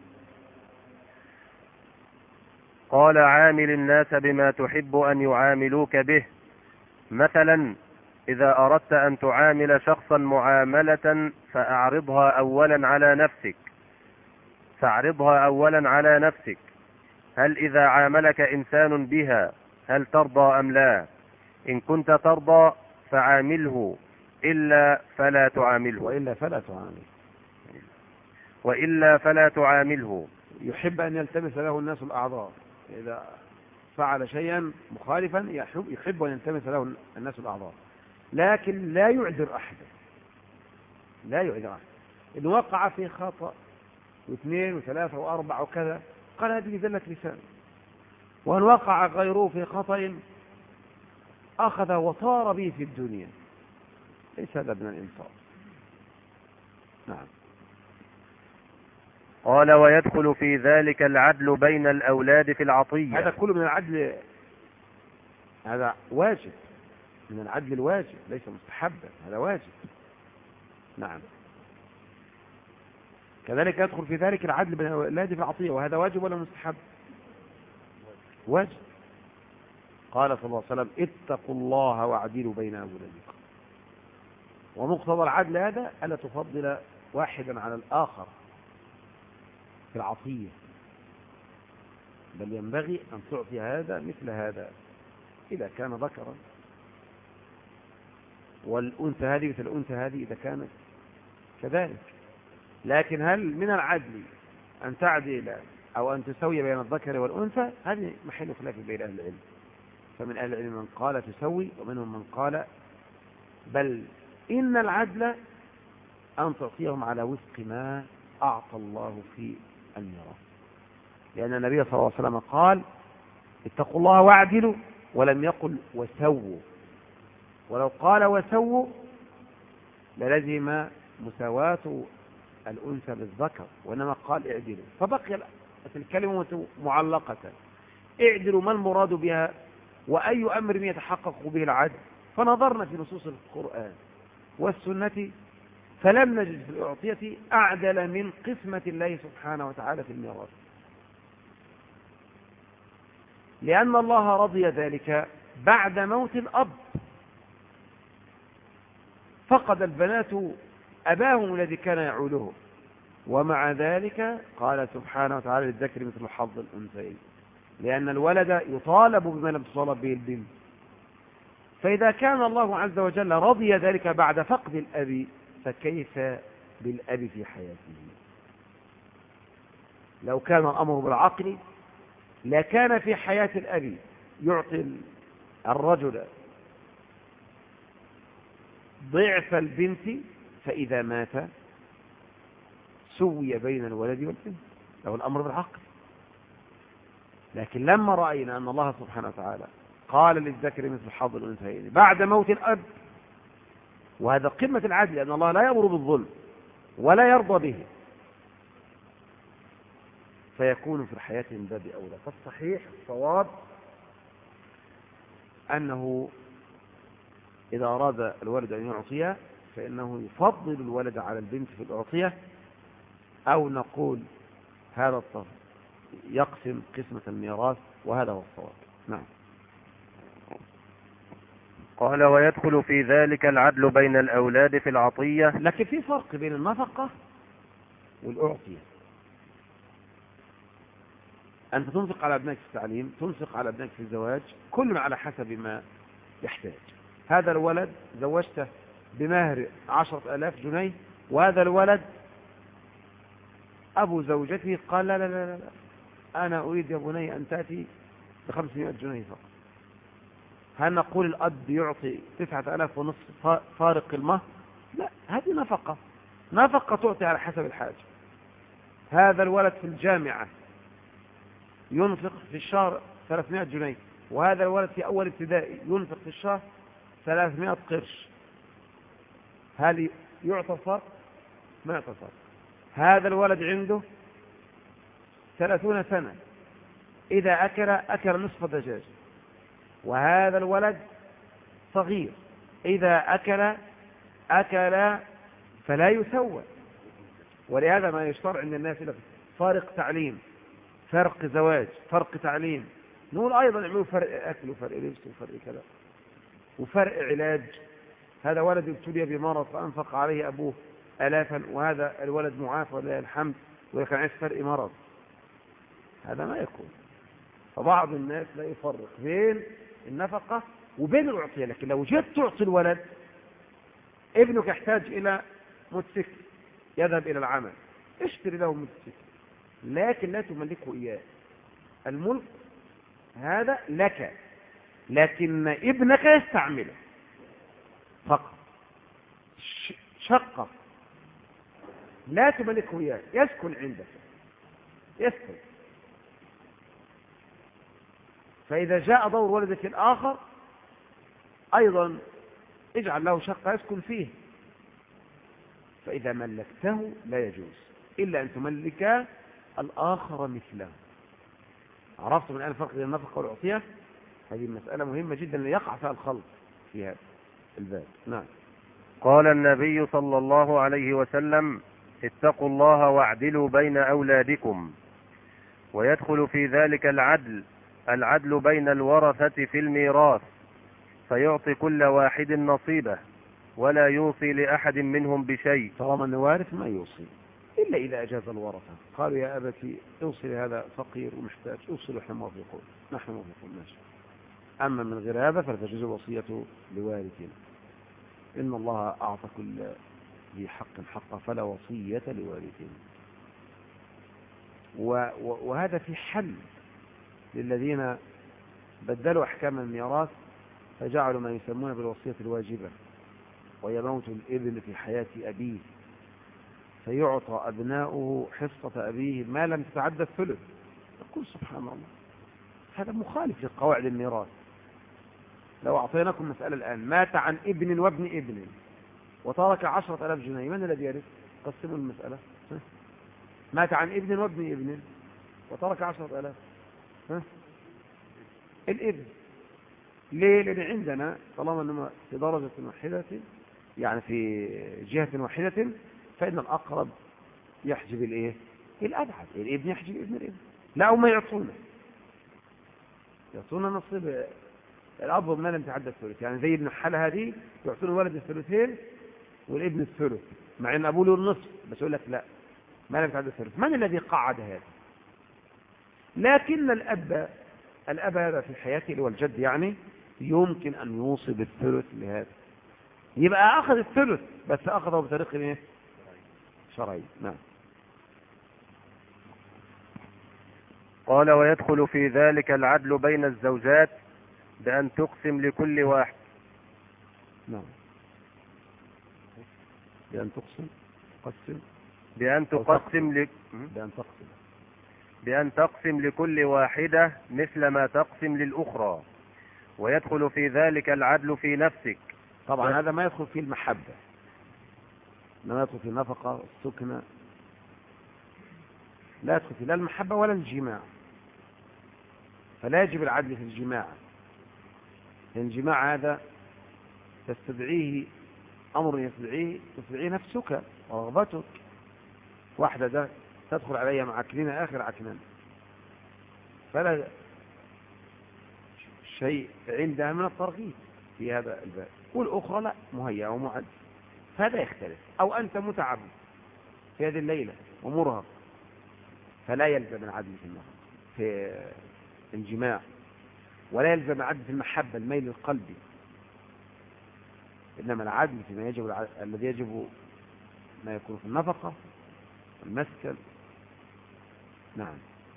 قال: عامل الناس بما تحب أن يعاملوك به. مثلا إذا أردت أن تعامل شخصا معاملة فأعرضها أولا على نفسك فاعرضها أولا على نفسك هل إذا عاملك إنسان بها هل ترضى أم لا؟ إن كنت ترضى فعامله، إلا فلا تعامله. وإلا فلا تعامله. وإلا فلا تعامله. يحب أن يلتمس له الناس الأعذار، إذا فعل شيئا مخالفا يحب, يحب أن يلتمس له الناس الأعذار، لكن لا يعذر أحدا. لا يعذر أحدا. إن وقع في خطأ واثنين وثلاثة وأربعة وكذا قال هذه ذلة لسان. وأن وقع غيره في خطأ أخذ وطار به في الدنيا، ليس هذا من الإنصاف. نعم. قال: ويدخل في ذلك العدل بين الأولاد في العطية. هذا كله من العدل، هذا واجب، من العدل الواجب، ليس مستحبا، هذا واجب. نعم. كذلك يدخل في ذلك العدل بين الأولاد في العطية، وهذا واجب ولا مستحب؟ واجب. قال صلى الله عليه وسلم: اتقوا الله واعدلوا بين أولادكم. ومقتضى العدل هذا ألا تفضل واحدا على الآخر في العطية، بل ينبغي أن تعطي هذا مثل هذا إذا كان ذكرا، والأنثى هذه مثل الأنثى هذه إذا كانت كذلك. لكن هل من العدل أن تعدل أو أن تسوي بين الذكر والأنثى؟ هذه محل خلاف بين أهل العلم. فمن أهل العلم من قال تسوي، ومنهم من قال بل إن العدل أن تعطيهم على وفق ما أعطى الله في الميراث، لأن النبي صلى الله عليه وسلم قال: اتقوا الله واعدلوا، ولم يقل وسووا. ولو قال وسووا للزم مساواة الأنثى بالذكر، وإنما قال اعدلوا، فبقي الكلمة معلقة. اعدلوا ما المراد بها، وأي أمر يتحقق به العدل؟ فنظرنا في نصوص القرآن والسنة فلم نجد في الأعطية أعدل من قسمة الله سبحانه وتعالى في الميراث، لأن الله رضي ذلك بعد موت الأب. فقد البنات أباهم الذي كان يعوله، ومع ذلك قال سبحانه وتعالى: للذكر مثل حظ الأنثيين، لأن الولد يطالب بما لم تطالب به البنت. فإذا كان الله عز وجل رضي ذلك بعد فقد الأب، فكيف بالأب في حياته؟ لو كان الأمر بالعقل لكان في حياة الأب يعطي الرجل ضعف البنت، فإذا مات سوي بين الولد والبنت، لو الأمر بالعقل. لكن لما رأينا أن الله سبحانه وتعالى قال للذكر مثل حظ الأنثيين بعد موت الأب، وهذا قمة العدل، لأن الله لا يأمر بالظلم ولا يرضى به، فيكون في الحياة من باب أولى. فالصحيح الصواب أنه إذا أراد الولد أن يعطيه فإنه يفضل الولد على البنت في الأعطية، أو نقول هذا الطرف يقسم قسمة الميراث، وهذا هو الصواب. نعم. قال ويدخل في ذلك العدل بين الأولاد في العطية. لكن في فرق بين النفقة والأعطية. أنت تنفق على ابنك في التعليم، تنفق على ابنك في الزواج، كل على حسب ما يحتاج. هذا الولد زوجته بمهر عشرة آلاف جنيه، وهذا الولد أبو زوجته قال لا لا لا لا أنا أريد يا بني أن تأتي بخمسمائة جنيه فقط. هل نقول الأب يعطي تسعة آلاف ونصف فارق المهر؟ لا، هذه نفقة، نفقة تعطي على حسب الحاجة. هذا الولد في الجامعة ينفق في الشهر ثلاثمائة جنيه، وهذا الولد في أول ابتدائي ينفق في الشهر ثلاثمائة قرش. هل يعطى فرق؟ ما يعطى فرق. هذا الولد عنده ثلاثون سنة، إذا أكل أكل نصف دجاج، وهذا الولد صغير، إذا أكل أكل فلا يسوى. ولهذا ما يشترع عند الناس فارق تعليم، فرق زواج، فرق تعليم، نقول أيضا يعملوا فرق أكل وفرق لبس وفرق كذا وفرق علاج. هذا ولد ابتلي بمرض فأنفق عليه أبوه آلافا، وهذا الولد معافى ولله الحمد ولكن عايز فرق مرض، هذا ما يكون. فبعض الناس لا يفرق بين النفقة وبين الأعطية. لكن لو جيت تعطي الولد، ابنك يحتاج إلى موتوسيكل يذهب إلى العمل، اشتري له موتوسيكل، لكن لا تملكه إياه. الملك هذا لك، لكن ابنك يستعمله فقط، شقة لا تملكه إياه، يسكن عندك، يسكن. فإذا جاء دور ولدك الآخر أيضا اجعل له شقة يسكن فيه. فإذا ملكته لا يجوز إلا أن تملك الآخر مثله. عرفتم الآن الفرق بين النفقة والعطية؟ هذه مسألة مهمة جدا ليقع فيها الخلط في هذا الباب. نعم. قال النبي صلى الله عليه وسلم اتقوا الله واعدلوا بين أولادكم. ويدخل في ذلك العدل العدل بين الورثة في الميراث، فيعطي كل واحد نصيبه ولا يوصي لأحد منهم بشيء. طالما أنه وارث ما يوصي إلا إذا أجاز الورثة، قالوا يا أبتي اوصي لهذا فقير ومحتاج، اوصي له، احنا موافقون، نحن موافقون ماشي. أما من غير هذا فلا تجوز الوصية لوارثنا. إن الله أعطى كل ذي حق حقه فلا وصية لوارثنا. وهذا في حل للذين بدلوا أحكام الميراث فجعلوا ما يسمون بالوصية الواجبة، وهي موت الابن في حياة أبيه فيعطى أبناؤه حصة أبيه ما لم تتعدى الثلث. يقول سبحان الله، هذا مخالف لقواعد الميراث. لو أعطيناكم مسألة الآن، مات عن ابن وابن ابن وترك عشرة آلاف جنيه، من الذي يرث؟ قسموا المسألة. مات عن ابن وابن ابن وترك عشرة آلاف، ها؟ الابن. ليه؟ لأن عندنا طالما أنما في درجة واحدة، يعني في جهة واحدة، فإن الأقرب يحجب الإيه؟ الأبعد. الابن يحجب ابن الابن. لا، هم يعطونه يعطون نصيب الأب ما لم يتعدى الثلث. يعني زي ابن الحالة هذه يعطون الولد الثلثين والابن الثلث، مع أن أبوه له النصف، بس يقول لك لا، ما لم يتعدى الثلث. من الذي قعد هذا؟ لكن الأب الأب هذا في حياته والجد يعني يمكن أن يوصي بالثلث لهذا، يبقى أخذ الثلث بس أخذه بطريق ايه؟ شرعي. نعم. قال ويدخل في ذلك العدل بين الزوجات بأن تقسم لكل واحد. نعم. بأن تقسم قسم بأن تقسم لك بأن تقسم بأن تقسم لكل واحدة مثل ما تقسم للأخرى، ويدخل في ذلك العدل في نفسك. طبعا ف... هذا ما يدخل فيه المحبة، ما يدخل في النفقة والسكنة، لا يدخل فيه لا المحبة ولا الجماع، فلا يجب العدل في الجماع، لأن الجماع هذا تستدعيه أمر يستدعيه تستدعيه نفسك ورغبتك. واحدة ده تدخل علي مع عكنين آخر عكنان، فلا شيء عندها من الترغيب في هذا الباب، والأخرى لا، مهيئة ومعد، فهذا يختلف. أو أنت متعب في هذه الليلة ومرهق، فلا يلزم العدل في النفقة في الجماع، ولا يلزم العدل في المحبة الميل القلبي، إنما العدل فيما يجب العدل الذي يجب ما يكون في النفقة والمسكن. نعم.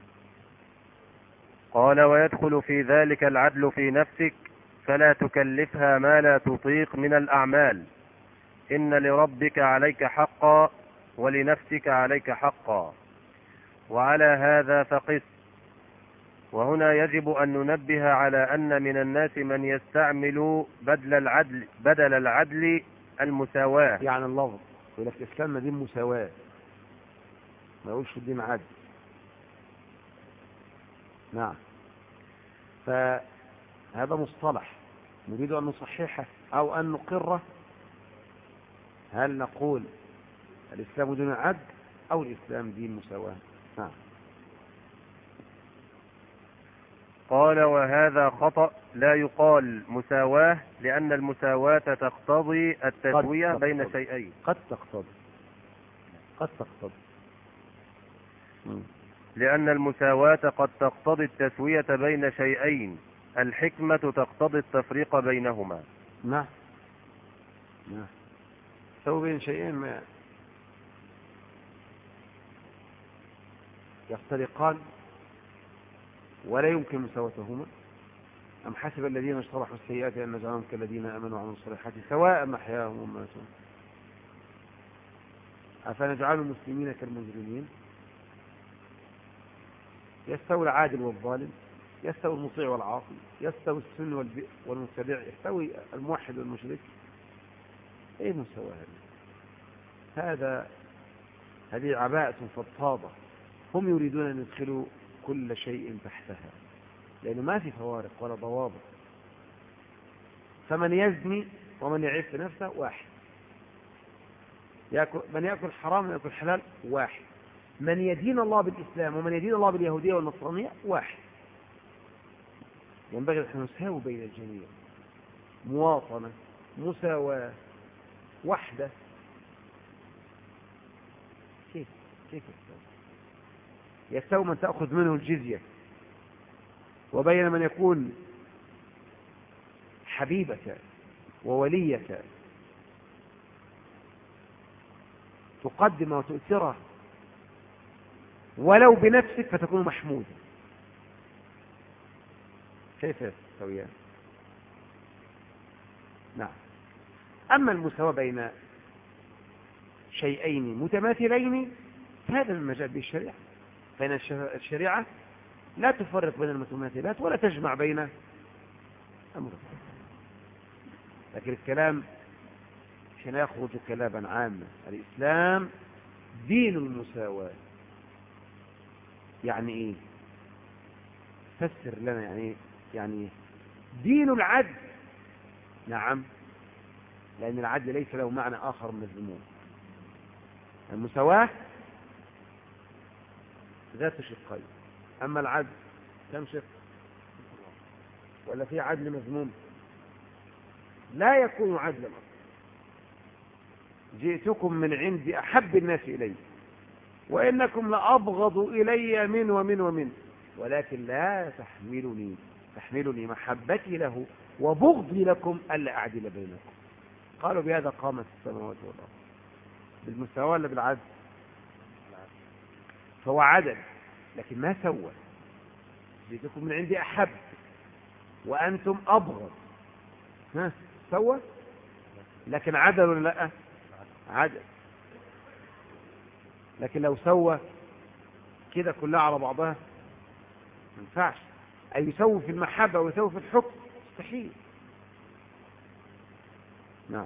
قال ويدخل في ذلك العدل في نفسك، فلا تكلفها ما لا تطيق من الأعمال، إن لربك عليك حقا ولنفسك عليك حقا، وعلى هذا فقس. وهنا يجب أن ننبه على أن من الناس من يستعمل بدل العدل بدل العدل المساواة. يعني اللفظ يقول لك الإسلام دين مساواة، ما يقولش الدين عدل. نعم. فهذا مصطلح نريد أن نصححه أو أن نقره. هل نقول الإسلام دين عدل أو الإسلام دين مساواة؟ نعم. قال وهذا خطأ، لا يقال مساواة، لأن المساواة تقتضي التسوية بين شيئين. قد تقتضي قد تقتضي لأن المساواة قد تقتضي التسوية بين شيئين، الحكمة تقتضي التفريق بينهما. نعم. نعم. سووا بين شيئين ما يفترقان ولا يمكن مساواتهما. أم حسب الذين اجترحوا السيئات أن نجعلهم كالذين آمنوا وعملوا الصالحات سواء محياهم ومماتهم أفنجعل المسلمين كالمجرمين؟ يستوي العادل والظالم، يستوي المطيع والعاصي، يستوي السن والمبتدع، يستوي الموحد والمشرك. ايه مساواة هذه؟ هذا هذه عباءة فضفاضة، هم يريدون أن يدخلوا كل شيء تحتها، لأنه ما في فوارق ولا ضوابط. فمن يزني ومن يعف نفسه واحد، يأكل من يأكل حرام ومن يأكل حلال واحد، من يدين الله بالإسلام ومن يدين الله باليهودية والنصرانية واحد. ينبغي أن نساوي بين الجميع، مواطنة، مساواة، وحدة. كيف كيف يستوي؟ يستوي من تأخذ منه الجزية وبين من يكون حبيبك ووليك تقدم وتؤثره ولو بنفسك فتكون محمودا. كيف يستويان؟ نعم. أما المساواة بين شيئين متماثلين فهذا من مجال به الشريعة، فإن الشريعة لا تفرق بين المتماثلات ولا تجمع بين أمر. لكن الكلام حين يخرج كلاما عاما، الإسلام دين المساواة. يعني إيه؟ فسر لنا يعني إيه؟ يعني دين العدل. نعم، لأن العدل ليس له معنى آخر من الذموم. المساواة ذات شقين، أما العدل كم شق؟ ولا في عدل مذموم؟ لا يكون عدلا. جئتكم من عند أحب الناس إلي وإنكم لأبغض إلي من ومن ومن، ولكن لا تحملني تحملني محبتي له وبغضي لكم ألا أعدل بينكم. قالوا بهذا قامت السماوات والأرض. بالمساواة ولا بالعدل؟ فهو عدل لكن ما سوى. جئتكم من عندي أحب وأنتم أبغض، ها سوى؟ لكن عدل ولا لا؟ عدل. لكن لو سوى كده كلها على بعضها ما ينفعش. أي يسوي في المحبة ويسوي في الحكم مستحيل. نعم.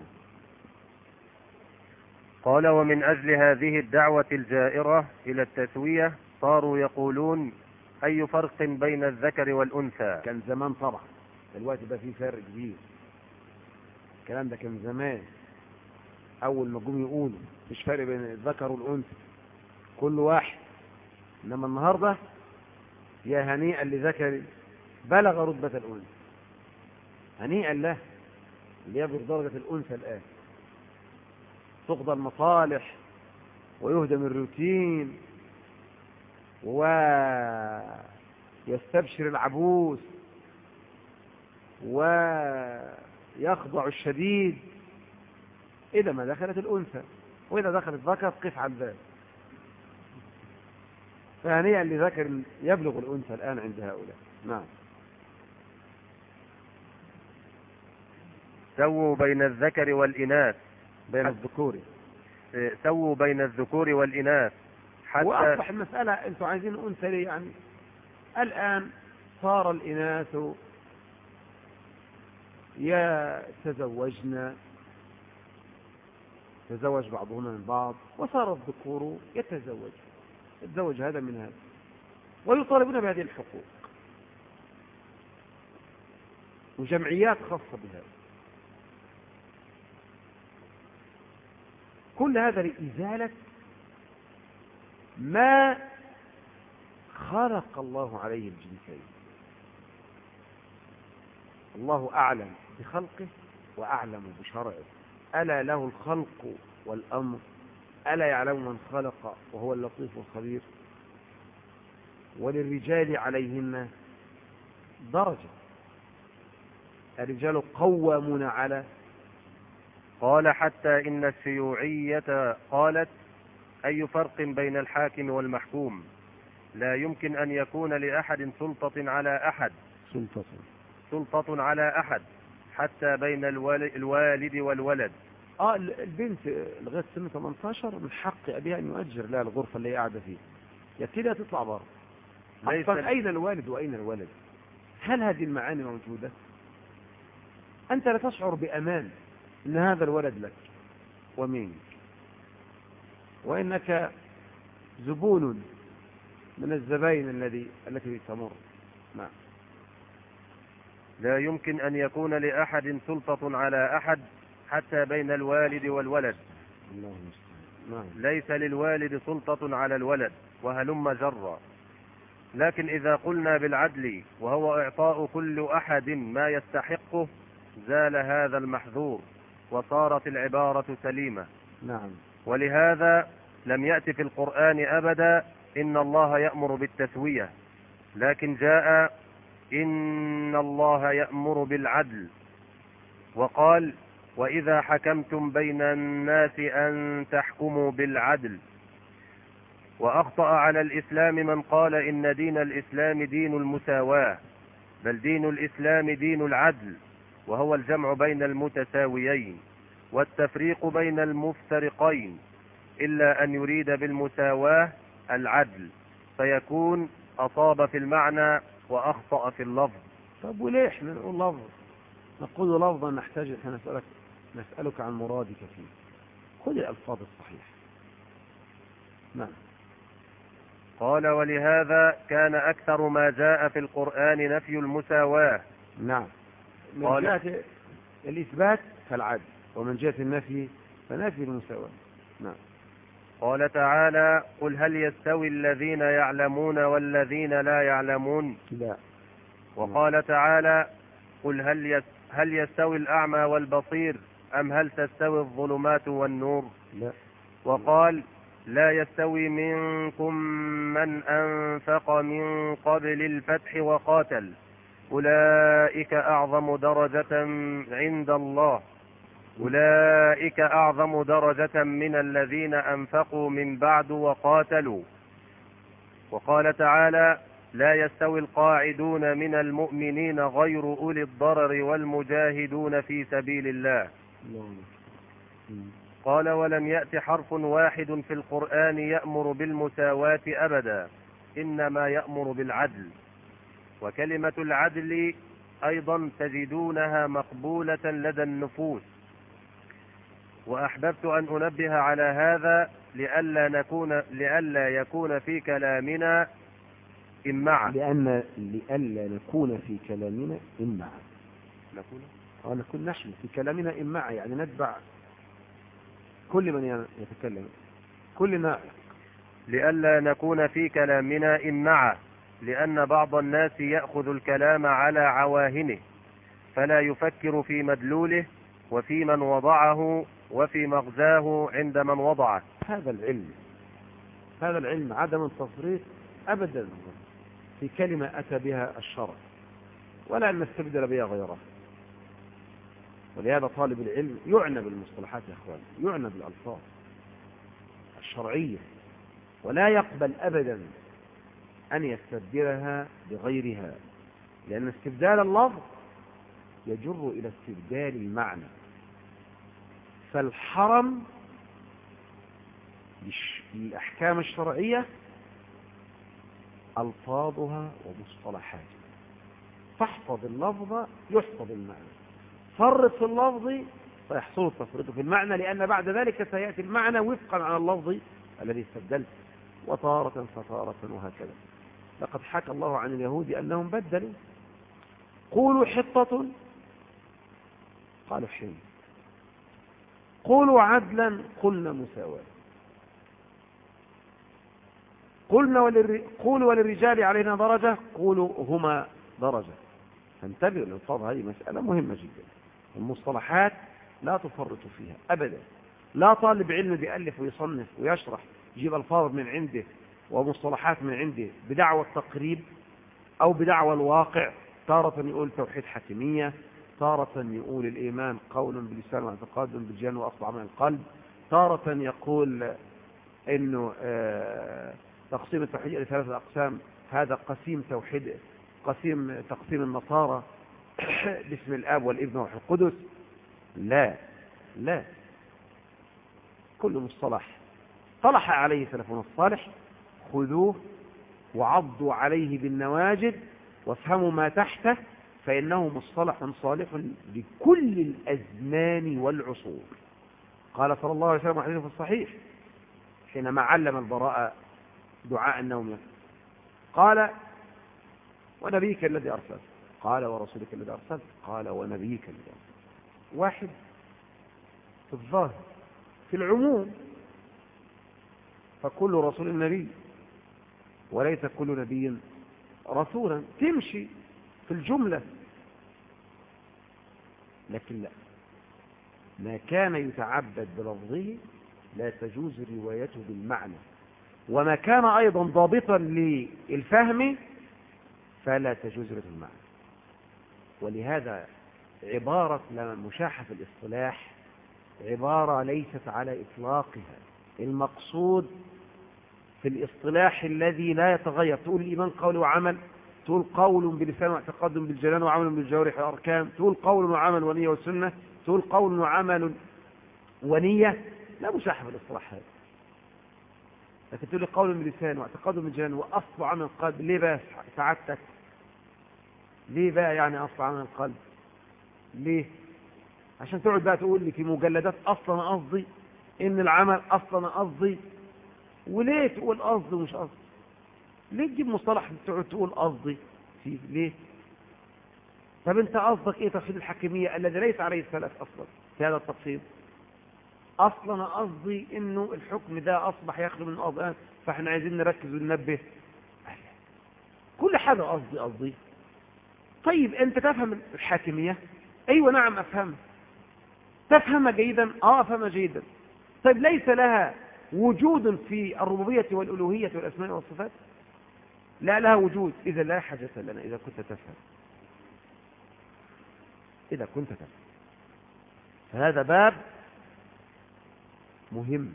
قال ومن أجل هذه الدعوة الجائرة إلى التسوية صاروا يقولون أي فرق بين الذكر والأنثى. كان زمان طبعا، دلوقتي بقى في فرق كبير. الكلام ده كان زمان أول ما جم يقولوا مفيش فرق بين الذكر والأنثى، كل واحد. إنما النهاردة يا هنيئا لذكر بلغ رتبة الأنثى، هنيئا له اللي يبلغ درجة الأنثى الآن. تقضى المصالح ويهدم الروتين ويستبشر العبوس ويخضع الشديد إذا ما دخلت الأنثى، وإذا دخلت ذكر قف على الباب. فهنيئا لذكر يبلغ الأنثى الآن عند هؤلاء. نعم. سووا بين الذكر والإناث، بين الذكور، سووا بين الذكور والإناث حتى وأصبح المسألة أنتم عايزين أنثى ليه؟ يعني الآن صار الإناث يتزوجن، تزوج بعضهم من بعض، وصار الذكور يتزوج يتزوج هذا من هذا، ويطالبون بهذه الحقوق وجمعيات خاصة بهذا. كل هذا لإزالة ما خلق الله عليه الجنسين. الله أعلم بخلقه وأعلم بشرعه. ألا له الخلق والأمر، ألا يعلم من خلق وهو اللطيف الخبير. وللرجال عليهن درجة، الرجال قوامون على. قال حتى إن الشيوعية قالت أي فرق بين الحاكم والمحكوم، لا يمكن أن يكون لأحد سلطة على أحد سلطة سلطة على أحد حتى بين الوالد والولد. اه البنت لغايه سن ثمانية عشر من حق ابيها ان يؤجر لها الغرفه اللي هي قاعده فيها، يبتدي تطلع بره. ليس اين الوالد واين الولد؟ هل هذه المعاني موجوده؟ انت لا تشعر بامان ان هذا الولد لك ومنك، وانك زبون من الزباين الذي التي تمر. نعم. لا يمكن أن يكون لأحد سلطة على أحد حتى بين الوالد والولد. ليس للوالد سلطة على الولد وهلم جرا. لكن إذا قلنا بالعدل وهو إعطاء كل أحد ما يستحقه زال هذا المحذور وصارت العبارة سليمة. نعم. ولهذا لم يأتي في القرآن أبدا إن الله يأمر بالتسوية، لكن جاء إن الله يأمر بالعدل، وقال وإذا حكمتم بين الناس أن تحكموا بالعدل. وأخطأ على الإسلام من قال إن دين الإسلام دين المساواة، بل دين الإسلام دين العدل، وهو الجمع بين المتساويين والتفريق بين المفترقين، إلا أن يريد بالمساواة العدل فيكون أصاب في المعنى وأخطأ في اللفظ. طب وليه احنا نقول لفظ؟ نقول لفظا نحتاج احنا نسألك نسألك عن مرادك فيه. خذ الألفاظ الصحيحة. نعم. قال من كان أكثر ما جاء في القرآن نفي المساواة. نعم. من جهة الإثبات فالعدل، ومن جهة النفي فنفي المساواة. نعم. قال تعالى قل هل يستوي الذين يعلمون والذين لا يعلمون؟ لا. وقال تعالى قل هل يس هل يستوي الأعمى والبصير أم هل تستوي الظلمات والنور؟ لا. وقال لا يستوي منكم من أنفق من قبل الفتح وقاتل أولئك أعظم درجة عند الله أولئك أعظم درجة من الذين أنفقوا من بعد وقاتلوا. وقال تعالى لا يستوي القاعدون من المؤمنين غير أولي الضرر والمجاهدون في سبيل الله. قال ولم يأت حرف واحد في القرآن يأمر بالمساواة أبدا، إنما يأمر بالعدل. وكلمة العدل أيضا تجدونها مقبولة لدى النفوس. وأحببت أن أنبه على هذا لئلا نكون لئلا يكون في كلامنا إمعة. لأن لئلا نكون في كلامنا إمعة. نكون أو نكون نحن في كلامنا إمعة، يعني نتبع كل من يتكلم، كل نائق. لئلا نكون في كلامنا إمعة، لأن بعض الناس يأخذ الكلام على عواهنه فلا يفكر في مدلوله وفي من وضعه وفي مغزاه عند من وضعه. هذا العلم هذا العلم عدم التفريط أبدا في كلمة أتى بها الشرع، ولا أن نستبدل بها غيره. ولهذا طالب العلم يعنى بالمصطلحات يا أخوان، يعنى بالألفاظ الشرعية، ولا يقبل أبدا أن يستبدلها بغيرها، لأن استبدال اللفظ يجر إلى استبدال المعنى. فالحرم للأحكام الشرعية ألفاظها ومصطلحاتها، فاحفظ اللفظ يحفظ المعنى، فرط في اللفظ فيحصل التفريط في المعنى، لأن بعد ذلك سيأتي المعنى وفقا على اللفظ الذي استبدلت، وتارة فتارة وهكذا. لقد حكى الله عن اليهود أنهم بدلوا، قولوا حطة قالوا حين، قولوا عدلا قلنا مساواة، قلنا وللر... قولوا وللرجال علينا درجة قولوا هما درجة. فانتبهوا للفظ، هذه مسألة مهمة جدا. المصطلحات لا تفرط فيها أبدا. لا طالب علم بيألف ويصنف ويشرح يجيب الفاظ من عنده ومصطلحات من عنده بدعوى التقريب أو بدعوى الواقع. تارة يقول توحيد حكمية، تارة يقول الإيمان قول باللسان واعتقاد بالجنان وأصل عمل القلب، تارة يقول إنه آه تقسيم التوحيد إلى ثلاثة أقسام، هذا قسيم توحيد، قسيم تقسيم النصارى باسم الآب والابن والروح القدس. لا لا، كل مصطلح طلح عليه سلفنا الصالح خذوه وعضوا عليه بالنواجد وافهموا ما تحته، فإنه مصطلح صالح لكل الأزمان والعصور. قال صلى الله عليه وسلم حديث في الصحيح حينما علم البراء دعاء النوم، قال ونبيك الذي أرسلت، قال ورسولك الذي أرسلت، قال ونبيك الذي أرسلت. واحد في الظاهر، في العموم فكل رسول نبي وليس كل نبي رسولا، تمشي في الجملة. لكن لا، ما كان يتعبد بلفظه لا تجوز روايته بالمعنى، وما كان أيضا ضابطا للفهم فلا تجوز روايته بالمعنى. ولهذا عبارة مشاحة في الاصطلاح عبارة ليست على إطلاقها. المقصود في الاصطلاح الذي لا يتغير، تقول الإيمان قول وعمل، تقول قول بلسان واعتقاد بالجنان وعمل بالجوارح وأركان، تقول قول وعمل ونية وسنة، تقول قول وعمل ونية، لا مشاحة في الاصطلاح هذا. لكن تقول قول بلسان واعتقاد بالجنان وأصل عمل القلب. ليه بقى سعادتك؟ ليه بقى يعني أصل عمل القلب؟ ليه؟ عشان تقعد بقى تقول لي في مجلدات أصلا قصدي إن العمل أصلا قصدي. وليه تقول قصدي ومش قصدي؟ ليه تجيب مصطلح تقعد تقول قصدي فيه؟ ليه؟ طب انت قصدك ايه؟ توحيد الحكمية الذي ليس عليه السلف اصلا في هذا التقسيم. اصلا قصدي انه الحكم ده اصبح يخلو من الاذان، فاحنا عايزين نركز وننبه. كل حاجة قصدي قصدي. طيب انت تفهم الحاكمية؟ ايوه نعم افهمها. تفهمها جيدا؟ اه افهمها جيدا. طيب ليس لها وجود في الربوبية والالوهية والاسماء والصفات؟ لا لها وجود. اذا لا حاجة لنا اذا كنت تفهم، اذا كنت تفهم. فهذا باب مهم.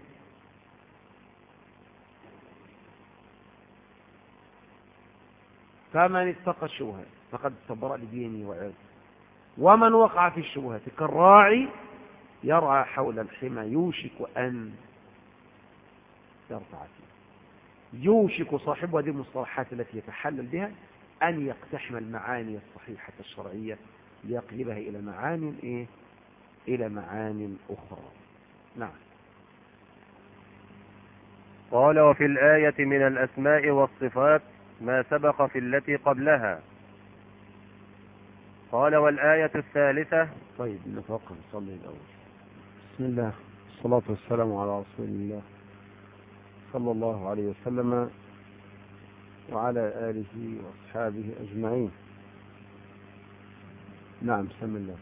فمن اتقى الشبهات فقد استبرأ لدينه وعرضه، ومن وقع في الشبهات كالراعي يرعى حول الحمى يوشك أن يرتع فيه. يوشك صاحب هذه المصطلحات التي يتحلل بها أن يقتحم المعاني الصحيحة الشرعية ليقلبها إلى معاني إيه؟ إلى معاني أخرى. نعم. قال وفي الآية من الأسماء والصفات ما سبق في التي قبلها. قال والآية الثالثة. طيب نتوقف نصلي الأول. بسم الله والصلاة والسلام على رسول الله صلى الله عليه وسلم وعلى آله وأصحابه أجمعين. نعم بسم الله.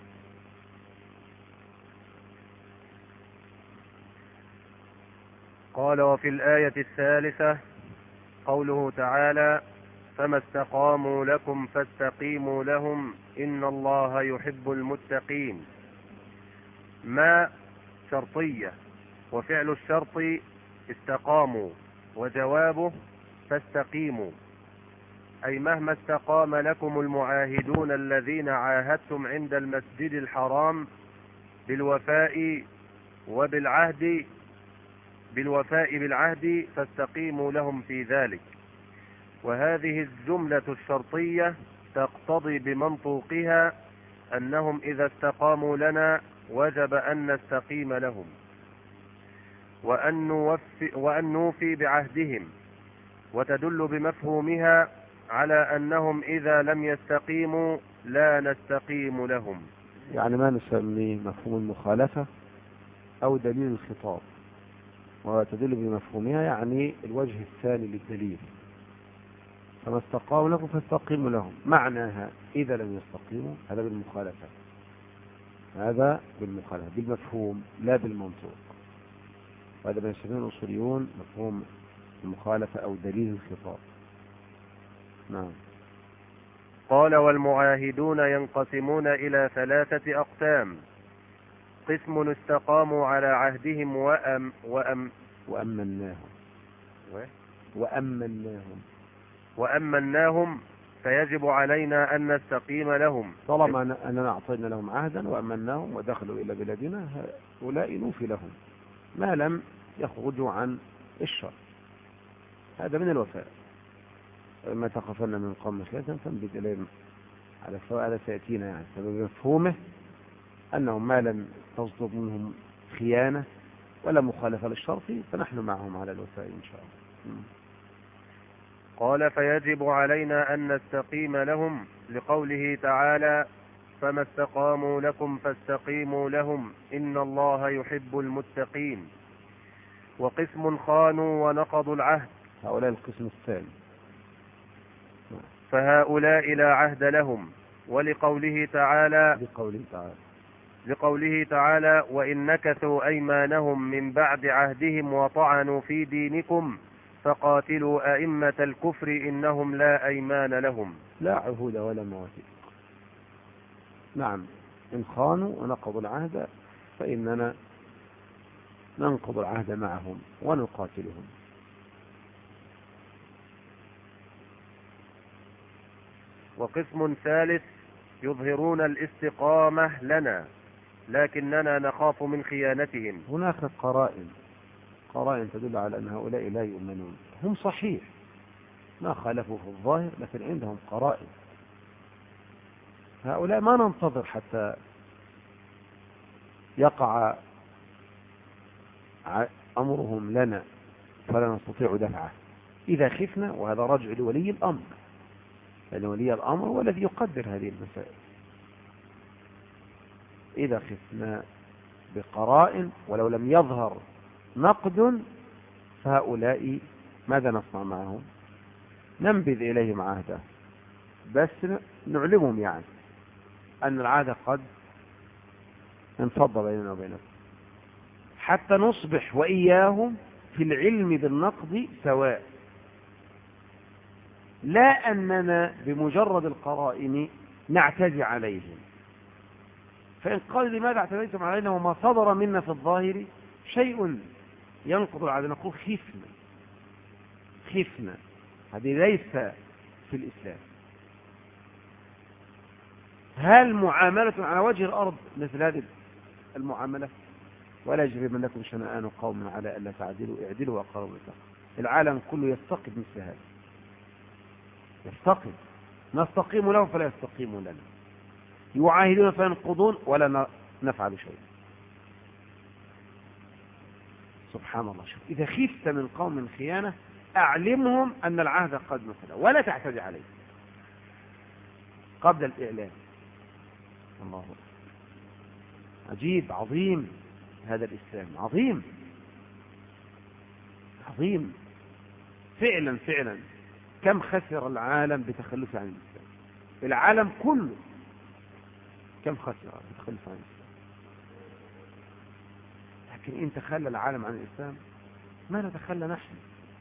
قال وفي الآية الثالثة قوله تعالى فما استقاموا لكم فاستقيموا لهم إن الله يحب المتقين. ما شرطية وفعل الشرط استقاموا وجوابه فاستقيموا، أي مهما استقام لكم المعاهدون الذين عاهدتم عند المسجد الحرام بالوفاء وبالعهد بالوفاء بالعهد فاستقيموا لهم في ذلك. وهذه الجملة الشرطية تقتضي بمنطوقها أنهم إذا استقاموا لنا وجب أن نستقيم لهم وأن نوفي, وأن نوفي بعهدهم، وتدل بمفهومها على أنهم إذا لم يستقيموا لا نستقيم لهم. يعني ما نسميه مفهوم المخالفة أو دليل الخطاب، وتدل بمفهومها يعني الوجه الثاني للدليل. فما استقاموا لكم فاستقيموا لهم، معناها إذا لم يستقيموا هذا بالمخالفة، هذا بالمخالفة بالمفهوم لا بالمنطوق. وهذا ما يسميه الأصوليون مفهوم المخالفة أو دليل الخطاب. نعم. قال والمعاهدون ينقسمون إلى ثلاثة أقسام: قسم استقاموا على عهدهم وأم وأم وأمناهم وأمناهم وأمناهم فيجب علينا أن نستقيم لهم طالما أننا أعطينا لهم عهدا وأمناهم ودخلوا إلى بلادنا، هؤلاء نوفي لهم ما لم يخرجوا عن الشر. هذا من الوفاء. ما تخافن من قوم خيانة فانبذ إليهم على سواء. هذا سيأتينا يعني بمفهومه أنهم ما لم تصدر منهم خيانة ولا مخالفة للشرط فنحن معهم على الوفاء إن شاء الله. قال فيجب علينا أن نستقيم لهم لقوله تعالى فما استقاموا لكم فاستقيموا لهم إن الله يحب المتقين. وقسم خانوا ونقضوا العهد، هؤلاء القسم الثاني، فهؤلاء لا عهد لهم. ولقوله تعالى لقوله تعالى لقوله تعالى وإن نكثوا أيمانهم من بعد عهدهم وطعنوا في دينكم فقاتلوا أئمة الكفر إنهم لا أيمان لهم. لا عهود ولا مواثيق. نعم، إن خانوا ونقضوا العهد فإننا ننقض العهد معهم ونقاتلهم. وقسم ثالث يظهرون الاستقامة لنا لكننا نخاف من خيانتهم. هناك قرائن قرائن تدل على أن هؤلاء لا يؤمنون. هم صحيح ما خالفوا في الظاهر لكن عندهم قرائن. هؤلاء ما ننتظر حتى يقع أمرهم لنا فلا نستطيع دفعه إذا خفنا، وهذا رجع لولي الأمر، لأن ولي الأمر هو الذي يقدر هذه المسائل. إذا خفنا بقرائن ولو لم يظهر نقد فهؤلاء ماذا نصنع معهم؟ ننبذ إليهم عهده، بس نعلمهم يعني أن العهد قد انفض بيننا وبينهم حتى نصبح وإياهم في العلم بالنقد سواء، لا أننا بمجرد القرائن نعتدي عليهم. فإن قال لماذا اعتديتم علينا وما صدر منا في الظاهر شيء ينقض العهد، نقول خفنا خفنا هذه ليس في الإسلام. هل معاملة على وجه الأرض مثل هذه المعاملة؟ ولا يجرمنكم شنآن قوم على ألا تعدلوا اعدلوا وأقربوا للتقوى. العالم كله يفتقد مثل هذا، يفتقد، نستقيم له فلا يستقيم لنا، يعاهدون فينقضون ولا نفعل شيء. سبحان الله. شوف، إذا خفت من قوم خيانة أعلمهم أن العهد قد نفذ ولا تعتدي عليه قبل الإعلان. الله أكبر. عجيب، عظيم هذا الإسلام، عظيم عظيم فعلا فعلا. كم خسر العالم بتخلفه عن الإسلام، العالم كله كم خسر بتخلفه عن الإسلام. لكن إن تخلى العالم عن الإسلام ما نتخلى نحن.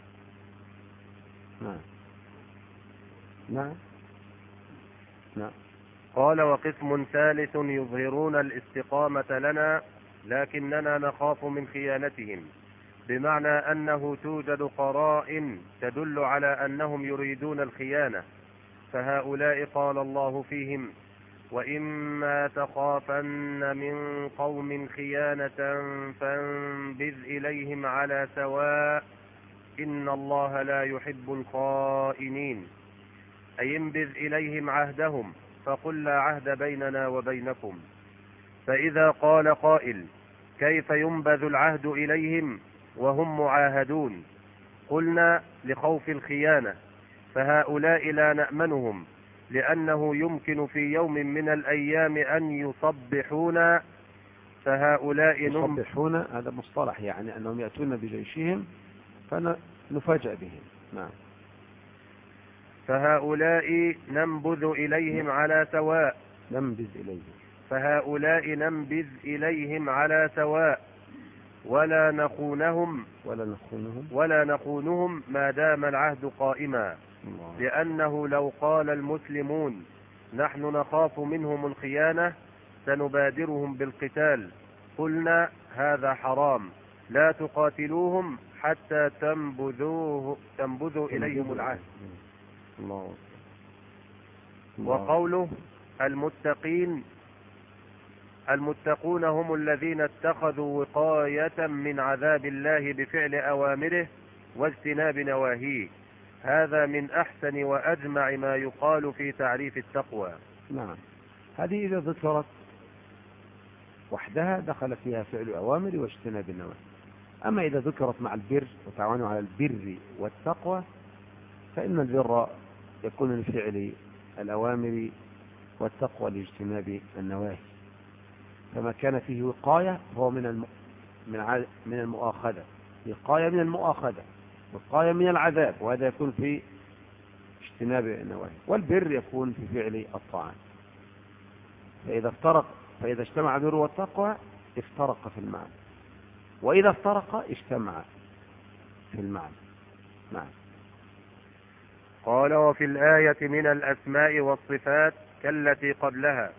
نعم نعم نعم. قال وقسم ثالث يظهرون الاستقامة لنا لكننا نخاف من خيانتهم، بمعنى أنه توجد قرائن تدل على أنهم يريدون الخيانة، فهؤلاء قال الله فيهم وإما تخافن من قوم خيانة فانبذ إليهم على سواء إن الله لا يحب الخائنين، أي انبذ إليهم عهدهم فقل لا عهد بيننا وبينكم. فإذا قال قائل كيف ينبذ العهد إليهم وهم معاهدون؟ قلنا لخوف الخيانة، فهؤلاء لا نأمنهم، لأنه يمكن في يوم من الأيام أن يصبحون، فهؤلاء يصبحون هذا مصطلح يعني أنهم يأتون بجيشهم فنفاجأ بهم. نعم. فهؤلاء ننبذ إليهم على سواء ننبذ إليهم فهؤلاء ننبذ إليهم على سواء ولا نخونهم ولا نخونهم ولا نخونهم ما دام العهد قائما، الله. لأنه لو قال المسلمون نحن نخاف منهم الخيانة سنبادرهم بالقتال، قلنا هذا حرام، لا تقاتلوهم حتى تنبذوه تنبذوا إليهم العهد. الله. وقوله المتقين المتقون هم الذين اتخذوا وقاية من عذاب الله بفعل أوامره واجتناب نواهيه، هذا من أحسن وأجمع ما يقال في تعريف التقوى. نعم. هذه إذا ذكرت وحدها دخل فيها فعل أوامر واجتناب النواهي. أما إذا ذكرت مع البر وتعاونوا على البر والتقوى فإن البر يكون لفعل الأوامر والتقوى لاجتناب النواهي، فما كان فيه وقاية هو من الم... من من المؤاخذة، وقاية من المؤاخذة، وقاية من العذاب، وهذا يكون في اجتناب النواهي. والبر يكون في فعل الطاعات. فإذا افترق فإذا اجتمع البر والتقوى افترق في المعنى، وإذا افترق اجتمع في المعنى. نعم. قال وفي الآية من الأسماء والصفات كالتي قبلها.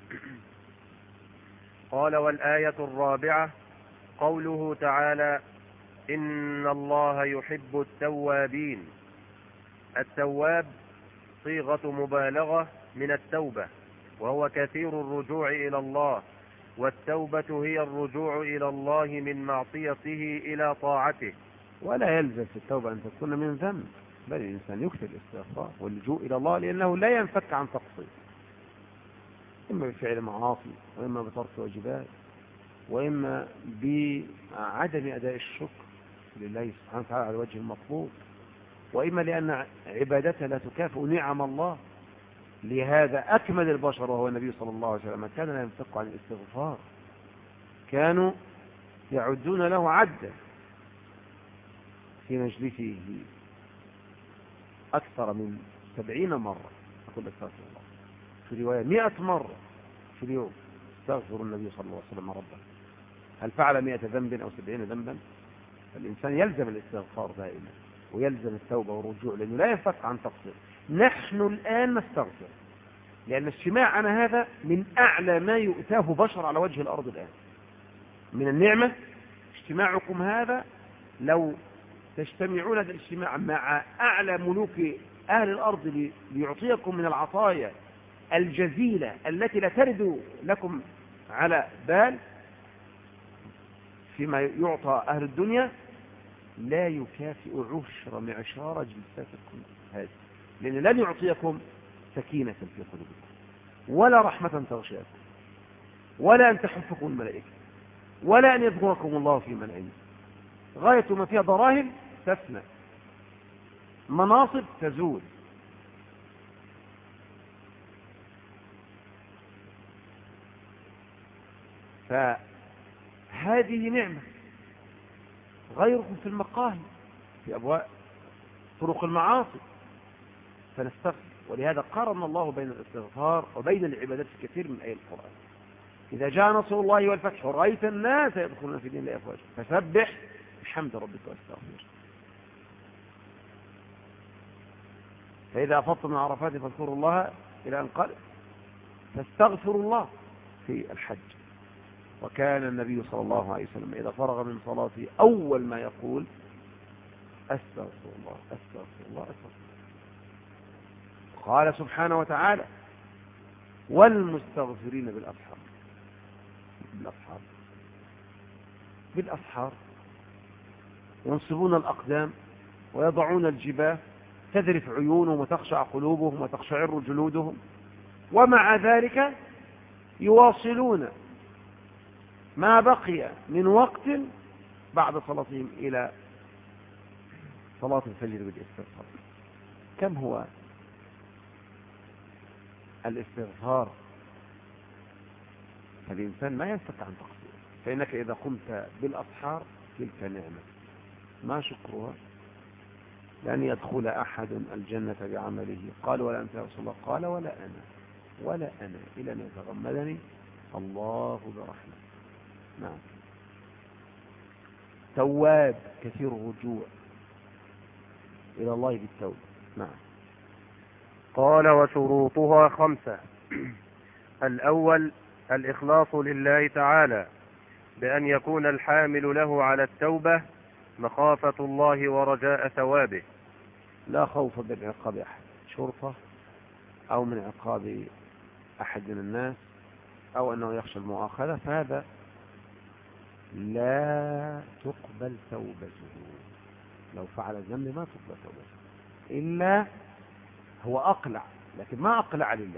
قال والآية الرابعة قوله تعالى إن الله يحب التوابين. التواب صيغة مبالغة من التوبة، وهو كثير الرجوع إلى الله، والتوبة هي الرجوع إلى الله من معصيته إلى طاعته. ولا يلزم في التوبة أن تكون من ذنب، بل الإنسان يكثر الاستغفار واللجوء إلى الله، لأنه لا ينفك عن تقصير، إما بفعل معاصي، وإما بترك واجبات، وإما بعدم أداء الشكر لله سبحانه وتعالى على الوجه المطلوب، وإما لأن عبادته لا تكافئ نعم الله. لهذا أكمل البشر وهو النبي صلى الله عليه وسلم كان لا ينفك عن الاستغفار، كانوا يعدون له عدا في مجلسه أكثر من سبعين مرة يقول استغفر الله، في رواية مئة مرة في اليوم استغفر النبي صلى الله عليه وسلم ربه. هل فعل مئة ذنب أو سبعين ذنبا؟ فالإنسان يلزم الاستغفار دائما، ويلزم التوبة والرجوع، لأنه لا ينفك عن تقصير. نحن الآن نستغفر، لأن اجتماعنا هذا من أعلى ما يؤتاه بشر على وجه الأرض الآن من النعمة. اجتماعكم هذا لو تجتمعون هذا الاجتماع مع أعلى ملوك أهل الأرض ليعطيكم من العطايا الجزيلة التي لا ترد لكم على بال فيما يعطى أهل الدنيا، لا يكافئ عشر معشار جلساتكم هذه، لأن لن يعطيكم سكينة في قلوبكم ولا رحمة تغشاكم ولا أن تحفكم الملائكة ولا أن يذكركم الله في من عنده. غاية ما فيها دراهم تفنى، مناصب تزول. فهذه نعمة. غيركم في المقاهي، في أبواب طرق المعاصي، فنستغفر. ولهذا قارن الله بين الاستغفار وبين العبادات في كثير من آيات القرآن. إذا جاء نصر الله والفتح ورأيت الناس يدخلون في دين الله أفواجا فسبح بحمد ربك واستغفر. فإذا أفضتم من عرفات فاذكروا الله إلى أن قال فاستغفروا الله في الحج. وكان النبي صلى الله عليه وسلم إذا فرغ من صلاته أول ما يقول أستغفر الله أستغفر الله أستغفر الله. قال سبحانه وتعالى والمستغفرين بالأسحار. بالأسحار بالأسحار ينصبون الأقدام ويضعون الجباه، تذرف عيونهم وتخشع قلوبهم وتقشعر جلودهم، ومع ذلك يواصلون ما بقي من وقت بعد صلاتهم إلى صلاة الفجر بالاستغفار. كم هو الاستغفار؟ فالإنسان ما ينفك عن تقصير، فإنك إذا قمت بالأسحار تلك نعمة ما شكرها. لن يدخل أحد الجنة بعمله. قال ولا أنت يا رسول الله؟ قال ولا أنا ولا أنا إلى أن يتغمدني الله برحمة. نعم. تواب كثير الرجوع إلى الله بالتوبة. نعم. قال وشروطها خمسة. الأول الإخلاص لله تعالى بأن يكون الحامل له على التوبة مخافة الله ورجاء ثوابه، لا خوف من عقاب أحد، شرطة أو من عقاب أحد من الناس أو أنه يخشى المؤاخذة، فهذا لا تقبل توبته. لو فعل الذنب ما تقبل توبته إلا هو أقلع، لكن ما أقلع لله،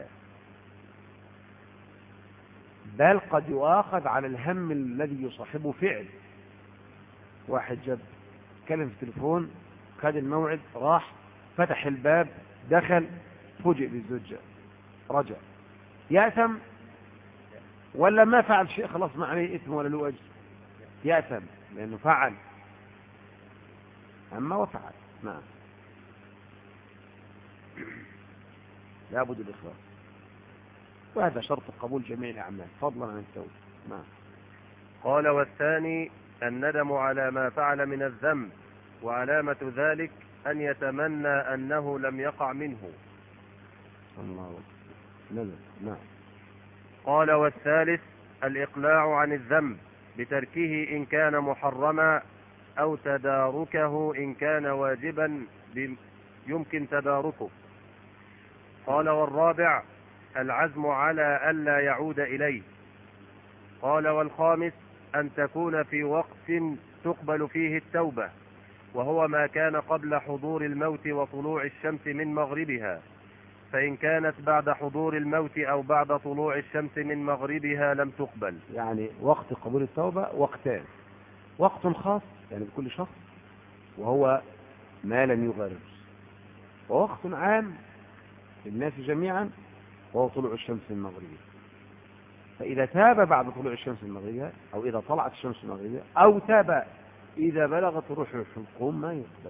بل قد يؤاخذ على الهم الذي يصاحبه فعل. واحد جاب كلم في التليفون، خد الموعد، راح فتح الباب، دخل، فوجئ بالزوجة، رجع، يأثم ولا ما فعل شيء؟ خلاص ما عليه إثم ولا له أجر. يأثم لأنه فعل، أما وفعل. نعم. لابد الإخلاص، وهذا شرط قبول جميع الأعمال فضلا عن التوبة. نعم. قال والثاني الندم على ما فعل من الذنب، وعلامة ذلك أن يتمنى أنه لم يقع منه. الله أكبر. نعم. قال والثالث الإقلاع عن الذنب بتركه إن كان محرما أو تداركه إن كان واجبا يمكن تداركه. قال والرابع العزم على ألا يعود إليه. قال والخامس أن تكون في وقت تقبل فيه التوبة، وهو ما كان قبل حضور الموت وطلوع الشمس من مغربها، فإن كانت بعد حضور الموت أو بعد طلوع الشمس من مغربها لم تقبل. يعني وقت قبول التوبة وقتان: وقت خاص يعني بكل شخص وهو ما لم يغرر، ووقت عام للناس جميعا وهو طلوع الشمس من مغربها. فإذا تاب بعد طلوع الشمس من مغربها، أو إذا طلعت الشمس من مغربها، أو تاب إذا بلغت روح الحلقوم، ما يقبل.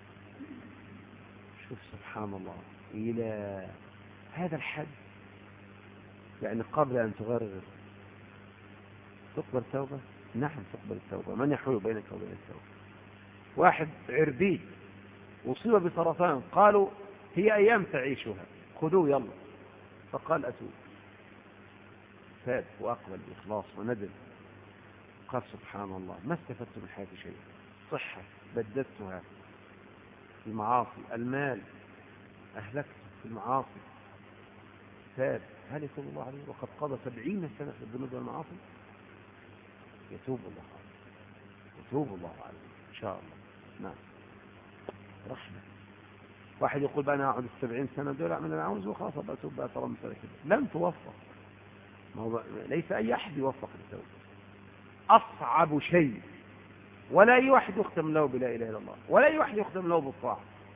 شوف سبحان الله إلى هذا الحد. يعني قبل أن تغرر تقبل التوبة؟ نعم تقبل التوبة. من يحول بينك وبين التوبة؟ واحد عربي أصيب بسرطان، قالوا هي أيام تعيشها، خذوه يلا، فقال أتوب، تاب وأقبل بإخلاص وندم. قال سبحان الله ما استفدت من حياتي شيء، صحة بددتها في المعاصي، المال أهلكت في المعاصي، تاب. هل يتوب الله عليه وقد قضى سبعين سنة في الذنوب والمعاصي؟ يتوب الله عليه، يتوب الله عليه إن شاء الله. نعم رحمة. واحد يقول بقى أنا أقعد السبعين سنة دول أعمل أنا عاوز وخلاص أبقى أتوب بقى طالما كده. لن توفق. ما هو ليس أي أحد يوفق للتوبة. أصعب شيء، ولا أي واحد يختم له بلا إله إلا الله، ولا أي واحد يختم له بالطاعة،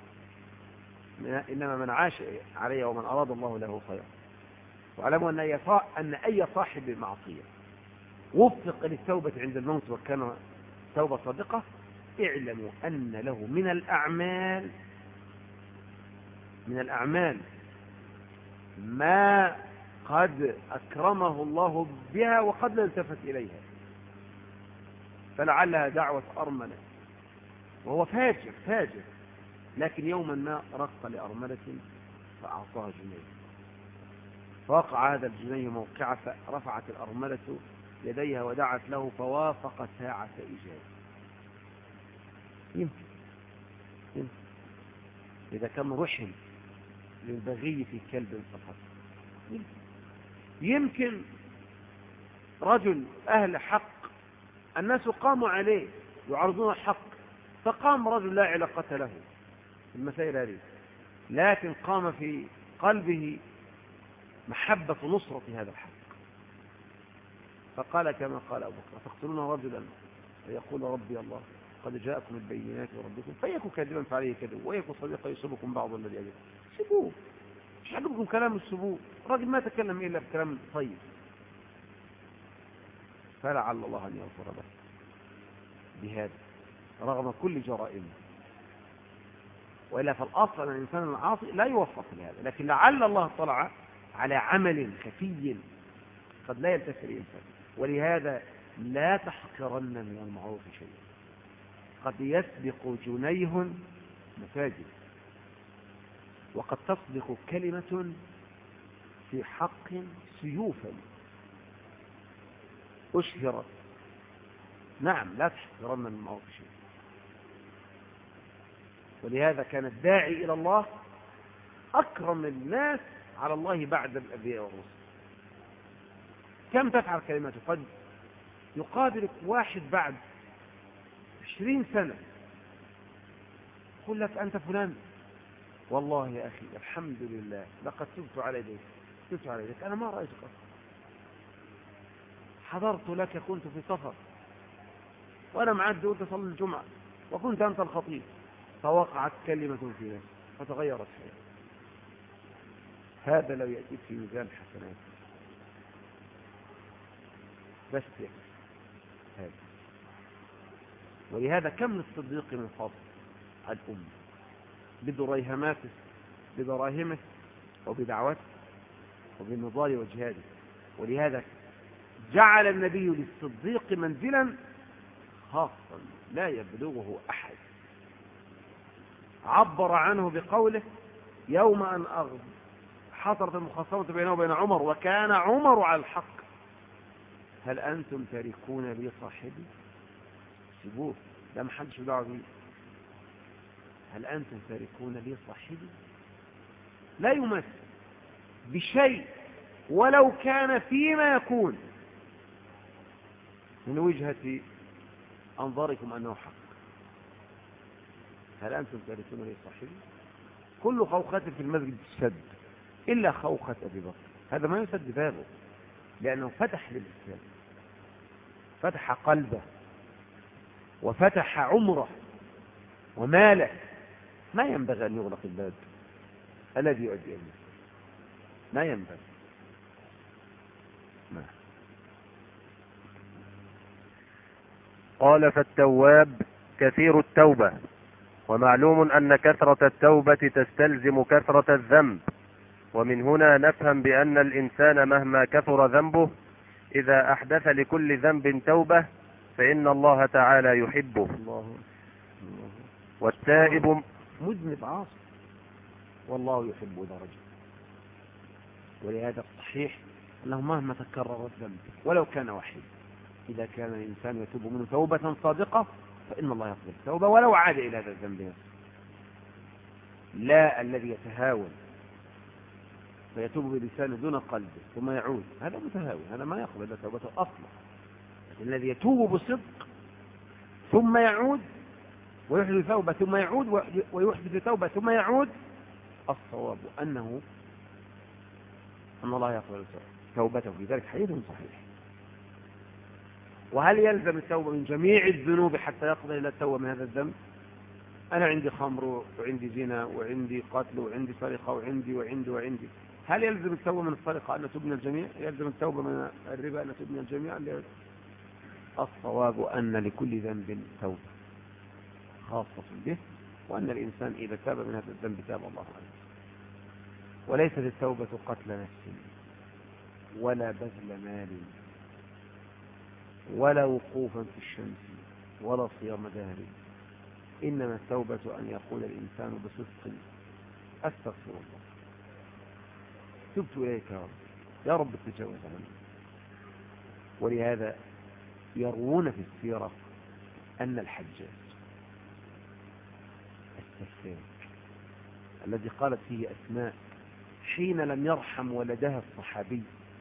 إنما من عاش عليه ومن أراد الله له خيرا. واعلموا أن أي أن أي صاحب معصية وفق للتوبة عند الموت وكان توبة صادقة، اعلموا أن له من الأعمال من الأعمال ما قد أكرمه الله بها وقد لا التفت إليها، فلعلها دعوة أرملة وهو فاجر فاجر، لكن يوما ما رق لأرملة فأعطاها جنيه، فوقع هذا الجنيه موقعة، فرفعت الأرملة يديها ودعت له فوافق ساعة إجابة. يمكن يمكن إذا كان رحم للبغي في كلب فقط، يمكن, يمكن رجل أهل حق الناس قاموا عليه يعرضون الحق، فقام رجل لا علاقة له في المسائل هذه، لكن قام في قلبه محبة نصرة هذا الحق، فقال كما قال أبو بكر: تقتلون رجلا فيقول ربي الله قد جاءكم البينات وربكم فيكن كاذبا فعليه كذب ويكن صديقا يصيبكم بعض الذي أجل. سيبوه، مش عجبكم كلام السبوع، الراجل ما تكلم إلا بكلام طيب، فلعل الله أن يغفر له بهذا رغم كل جرائمه. وإلا فالأصل أن الإنسان العاصي لا يوفق لهذا، لكن لعل الله اطلع على عمل خفي قد لا يلتفت الإنسان. ولهذا لا تحقرن من المعروف شيئا، قد يسبق جنيه مساجد، وقد تصدق كلمة في حق سيوفا أشهرت. نعم لا تحقرن من المعروف شيئا. ولهذا كان الداعي إلى الله أكرم الناس على الله بعد الأنبياء والرسل. كم تفعل كلماته؟ قد يقابلك واحد بعد عشرين سنة يقول لك: أنت فلان؟ والله يا أخي الحمد لله لقد تبت على يديك تبت على يديك أنا ما رأيتك أصلا، حضرت لك كنت في سفر وأنا معد وأنت صلي الجمعة وكنت أنت الخطيب، فوقعت كلمة في نفسي فتغيرت حياتي. هذا لو يأتيك في ميزان حسنات بس يكفي هذا. ولهذا كم للصديق من فضل على الأمة بدريهماته بدراهمه وبدعوته وبالنضال وجهاده. ولهذا جعل النبي للصديق منزلا خاصا لا يبلغه أحد، عبر عنه بقوله: يوم أن أغضب حصلت المخاصمة بينه وبين عمر وكان عمر على الحق هل أنتم تاركون لي صاحبي؟ سيبوه، ده ما حدش دعوه بيه. هل أنتم تاركون لي صاحبي؟ لا يمس بشيء ولو كان فيما يكون من وجهة أنظاركم أنه حق. هل أنتم تاركون لي صاحبي؟ كل خوخة في المسجد تسد إلا خوخة أبي بكر، هذا ما يسد بابه لأنه فتح للإسلام، فتح قلبه وفتح عمره وماله. ما ينبغي أن يغلق الباب الذي يؤدي إليه، ما ينبغي. ما. قال: فالتواب كثير التوبة، ومعلوم أن كثرة التوبة تستلزم كثرة الذنب، ومن هنا نفهم بأن الإنسان مهما كثر ذنبه إذا أحدث لكل ذنب توبة فإن الله تعالى يحبه. الله. الله. والتائب مذنب عاصي والله يحب درجة. ولهذا الصحيح أنه مهما تكرر الذنب ولو كان وحيد، إذا كان الإنسان يتوب منه توبة صادقة فإن الله يقبل التوبة ولو عاد إلى هذا الذنب. لا الذي يتهاون فيتوب بلسانه دون قلبه ثم يعود، هذا متهاون، هذا ما يقبل توبته أصلا. لكن الذي يتوب بصدق ثم يعود ويحدث توبة ثم يعود ويحدث توبة ثم يعود، الصواب أنه أن الله يقبل توبته في ذلك حديث صحيح. وهل يلزم التوبة من جميع الذنوب حتى يقضي إلى التوبة من هذا الذنب؟ أنا عندي خمر وعندي زنا وعندي قتل وعندي سرقة وعندي وعندي وعندي، هل يلزم التوبة من السرقة أن نتوب من الجميع؟ يلزم التوبة من الربا أن نتوب من الجميع؟ الصواب أن لكل ذنب توبة خاصة به، وأن الإنسان إذا تاب من هذا الذنب تاب الله عليه. وليست التوبة قتل نفس ولا بذل مال ولا وقوفا في الشمس ولا صيام دهر، إنما التوبة أن يقول الإنسان بصدق أستغفر الله، تبت إليك يا رب، يا رب تجاوز عني. ولهذا يروون في السيرة أن الحجاج السفاك الذي قالت فيه أسماء حين لم يرحم ولدها الصحابي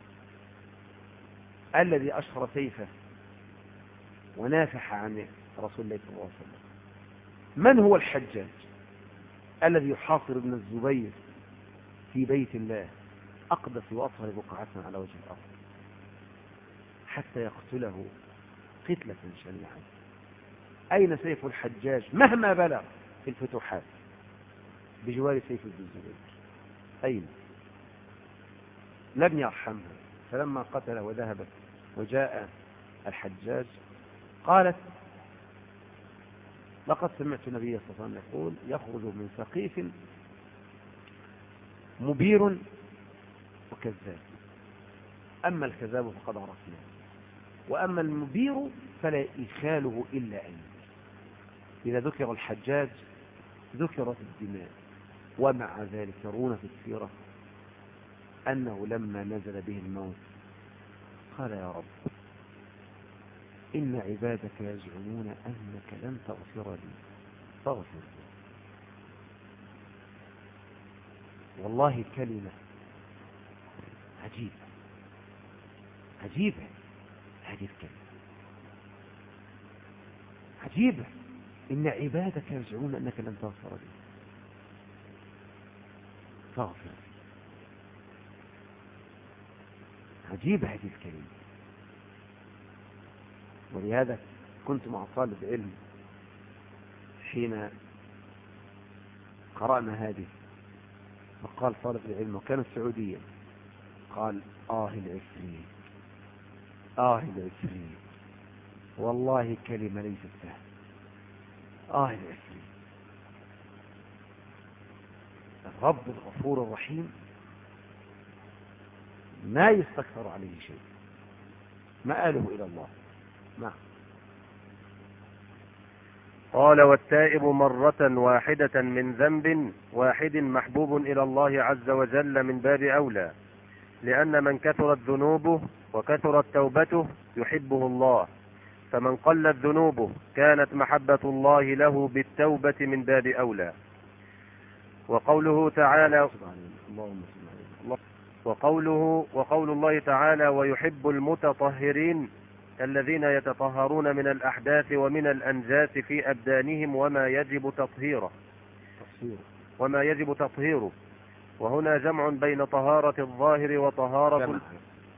الذي أشهر سيفه ونافح عن رسول الله صلى الله عليه وسلم، من هو الحجاج الذي يحاصر ابن الزبير في بيت الله أقدس وأطهر بقعة على وجه الأرض حتى يقتله قتلة شنيعة؟ أين سيف الحجاج مهما بلغ في الفتوحات بجوار سيف ابن الزبير؟ أين؟ لم يرحمها. فلما قتل وذهبت وجاء الحجاج قالت لقد سمعت النبي صلى الله عليه وسلم يقول يخرج من سقيف مبير وكذاب، أما الكذاب فقد عرفناه، وأما المبير فلا إخاله إلا أن إذا ذكر الحجاج ذكرت الدماء. ومع ذلك يرون في السيرة أنه لما نزل به الموت قال يا رب إن عبادك يزعمون أنك لن تغفر لي فاغفر لي. والله كلمة عجيبة عجيبة، هذه الكلمة عجيبة، إن عبادك يزعمون أنك لن تغفر لي فاغفر لي. عجيبة هذه الكلمة. ولهذا كنت مع طالب علم حين قرأنا هذه، فقال طالب العلم وكان سعوديا، قال آه العفريت آه العفريت، والله كلمة ليست سهلة، آه العفريت. الرب الغفور الرحيم ما يستكثر عليه شيء، مآله إلى الله. نعم. قال والتائب مرة واحدة من ذنب واحد محبوب إلى الله عز وجل من باب أولى، لأن من كثرت ذنوبه وكثرت توبته يحبه الله، فمن قلت ذنوبه كانت محبة الله له بالتوبة من باب أولى. وقوله تعالى وقوله وقول الله تعالى ويحب المتطهرين الذين يتطهرون من الأحداث ومن الأنجاس في أبدانهم وما يجب تطهيره وما يجب تطهيره وهنا جمع بين طهارة الظاهر وطهارة جمع.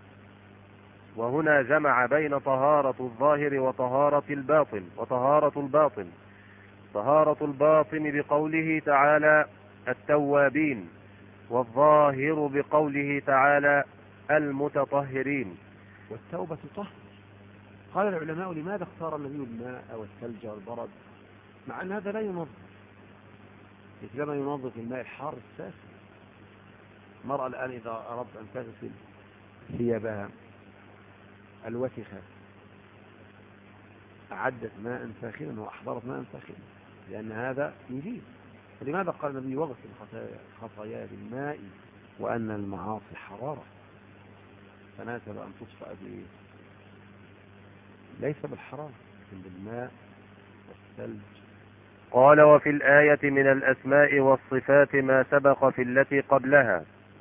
وهنا جمع بين طهارة الظاهر وطهارة الباطن وطهارة الباطن طهارة الباطن بقوله تعالى التوابين، والظاهر بقوله تعالى المتطهرين. والتوبة طهر. قال العلماء لماذا اختار النبي الماء والثلج والبرد مع أن هذا لا ينظف، مثلما ينظف الماء الحار الساخن. المرأة الآن إذا أردت أن تغسل ثيابها الوسخة أعدت ماء ساخنا وأحضرت ماء ساخنا، لأن هذا يجيب. فلماذا قال النبي واغسل خطايا بالماء وأن المعاصي حرارة؟ فناسب أن تصفأ به ليس بالحرارة لكن بالماء والثلج. قال وفي الآية من الأسماء والصفات ما سبق في التي قبلها.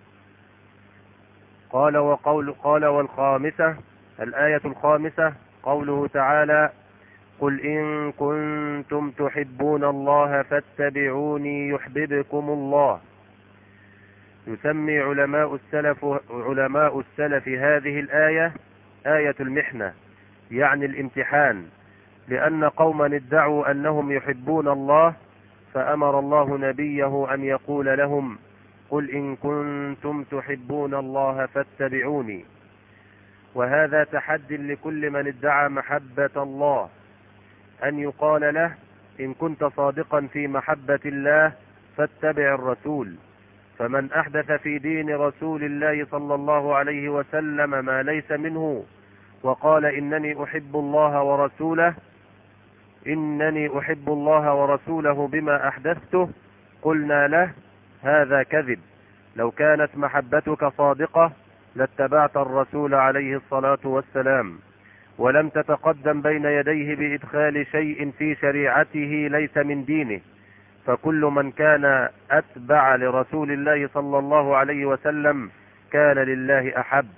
قال وقول قال والخامسة الآية الخامسة قوله تعالى قل إن كنتم تحبون الله فاتبعوني يحببكم الله. يسمي علماء السلف علماء السلف هذه الآية آية المحنة، يعني الامتحان، لأن قوما ادعوا أنهم يحبون الله فأمر الله نبيه أن يقول لهم قل إن كنتم تحبون الله فاتبعوني. وهذا تحد لكل من ادعى محبة الله، أن يقال له إن كنت صادقا في محبة الله فاتبع الرسول. فمن أحدث في دين رسول الله صلى الله عليه وسلم ما ليس منه وقال إنني أحب الله ورسوله إنني أحب الله ورسوله بما أحدثته، قلنا له هذا كذب، لو كانت محبتك صادقة لاتبعت الرسول عليه الصلاة والسلام، ولم تتقدم بين يديه بإدخال شيء في شريعته ليس من دينه. فكل من كان أتبع لرسول الله صلى الله عليه وسلم كان لله أحب.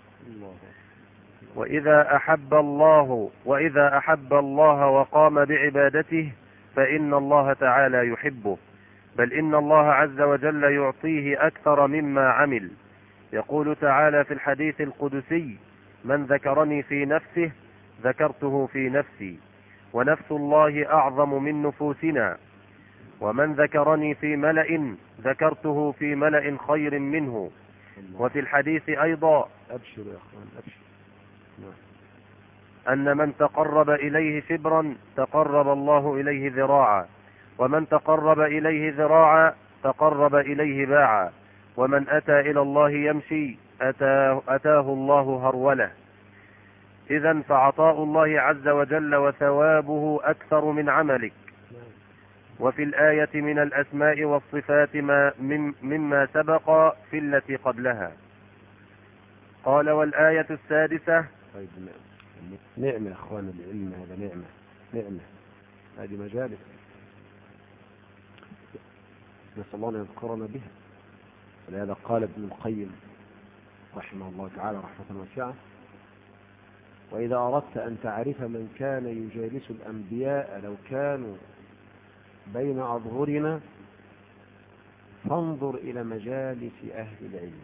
وإذا أحب الله وإذا أحب الله وقام بعبادته فإن الله تعالى يحبه، بل إن الله عز وجل يعطيه أكثر مما عمل. يقول تعالى في الحديث القدسي من ذكرني في نفسه ذكرته في نفسي، ونفس الله أعظم من نفوسنا، ومن ذكرني في ملأ ذكرته في ملأ خير منه. وفي الحديث أيضا أبشر يا أخوان أبشر أن من تقرب إليه شبرا تقرب الله إليه ذراعا، ومن تقرب إليه ذراعا تقرب إليه باعا، ومن أتى إلى الله يمشي أتاه, أتاه الله هرولة. إذن فعطاء الله عز وجل وثوابه أكثر من عملك. وفي الآية من الأسماء والصفات ما مما سبق في التي قبلها. قال والآية السادسة. طيب نعمة يا أخوان العلم، هذا نعمة نعمة، هذه مجالس نسأل الله أن يذكرنا بها. ولهذا قال ابن القيم رحمه الله تعالى رحمة واسعة: وإذا أردت أن تعرف من كان يجالس الأنبياء لو كانوا بين أظهرنا فانظر إلى مجالس أهل العلم،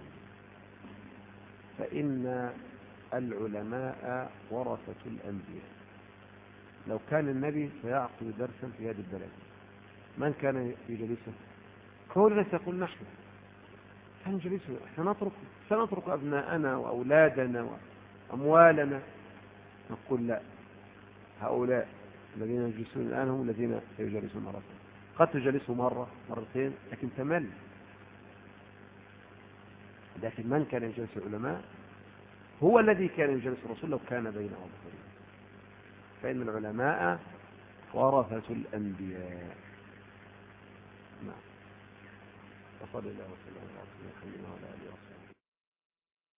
فإن العلماء ورثة الأنبياء. لو كان النبي سيعقد درسا في هذه البلد من كان يجلسه؟ كل الناس يقول نحن سنجلسه، سنترك سنترك أبناءنا وأولادنا وأموالنا. نقول لا، هؤلاء الذين يجلسون الآن هم الذين سيجلسون مرة، قد تجلسه مرة مرتين لكن تمل. لكن من كان يجلس العلماء هو الذي كان يجلس الرسول لو كان بين أظهرنا، فإن العلماء ورثة الأنبياء. نعم. وصلى الله وسلم على رسول الله.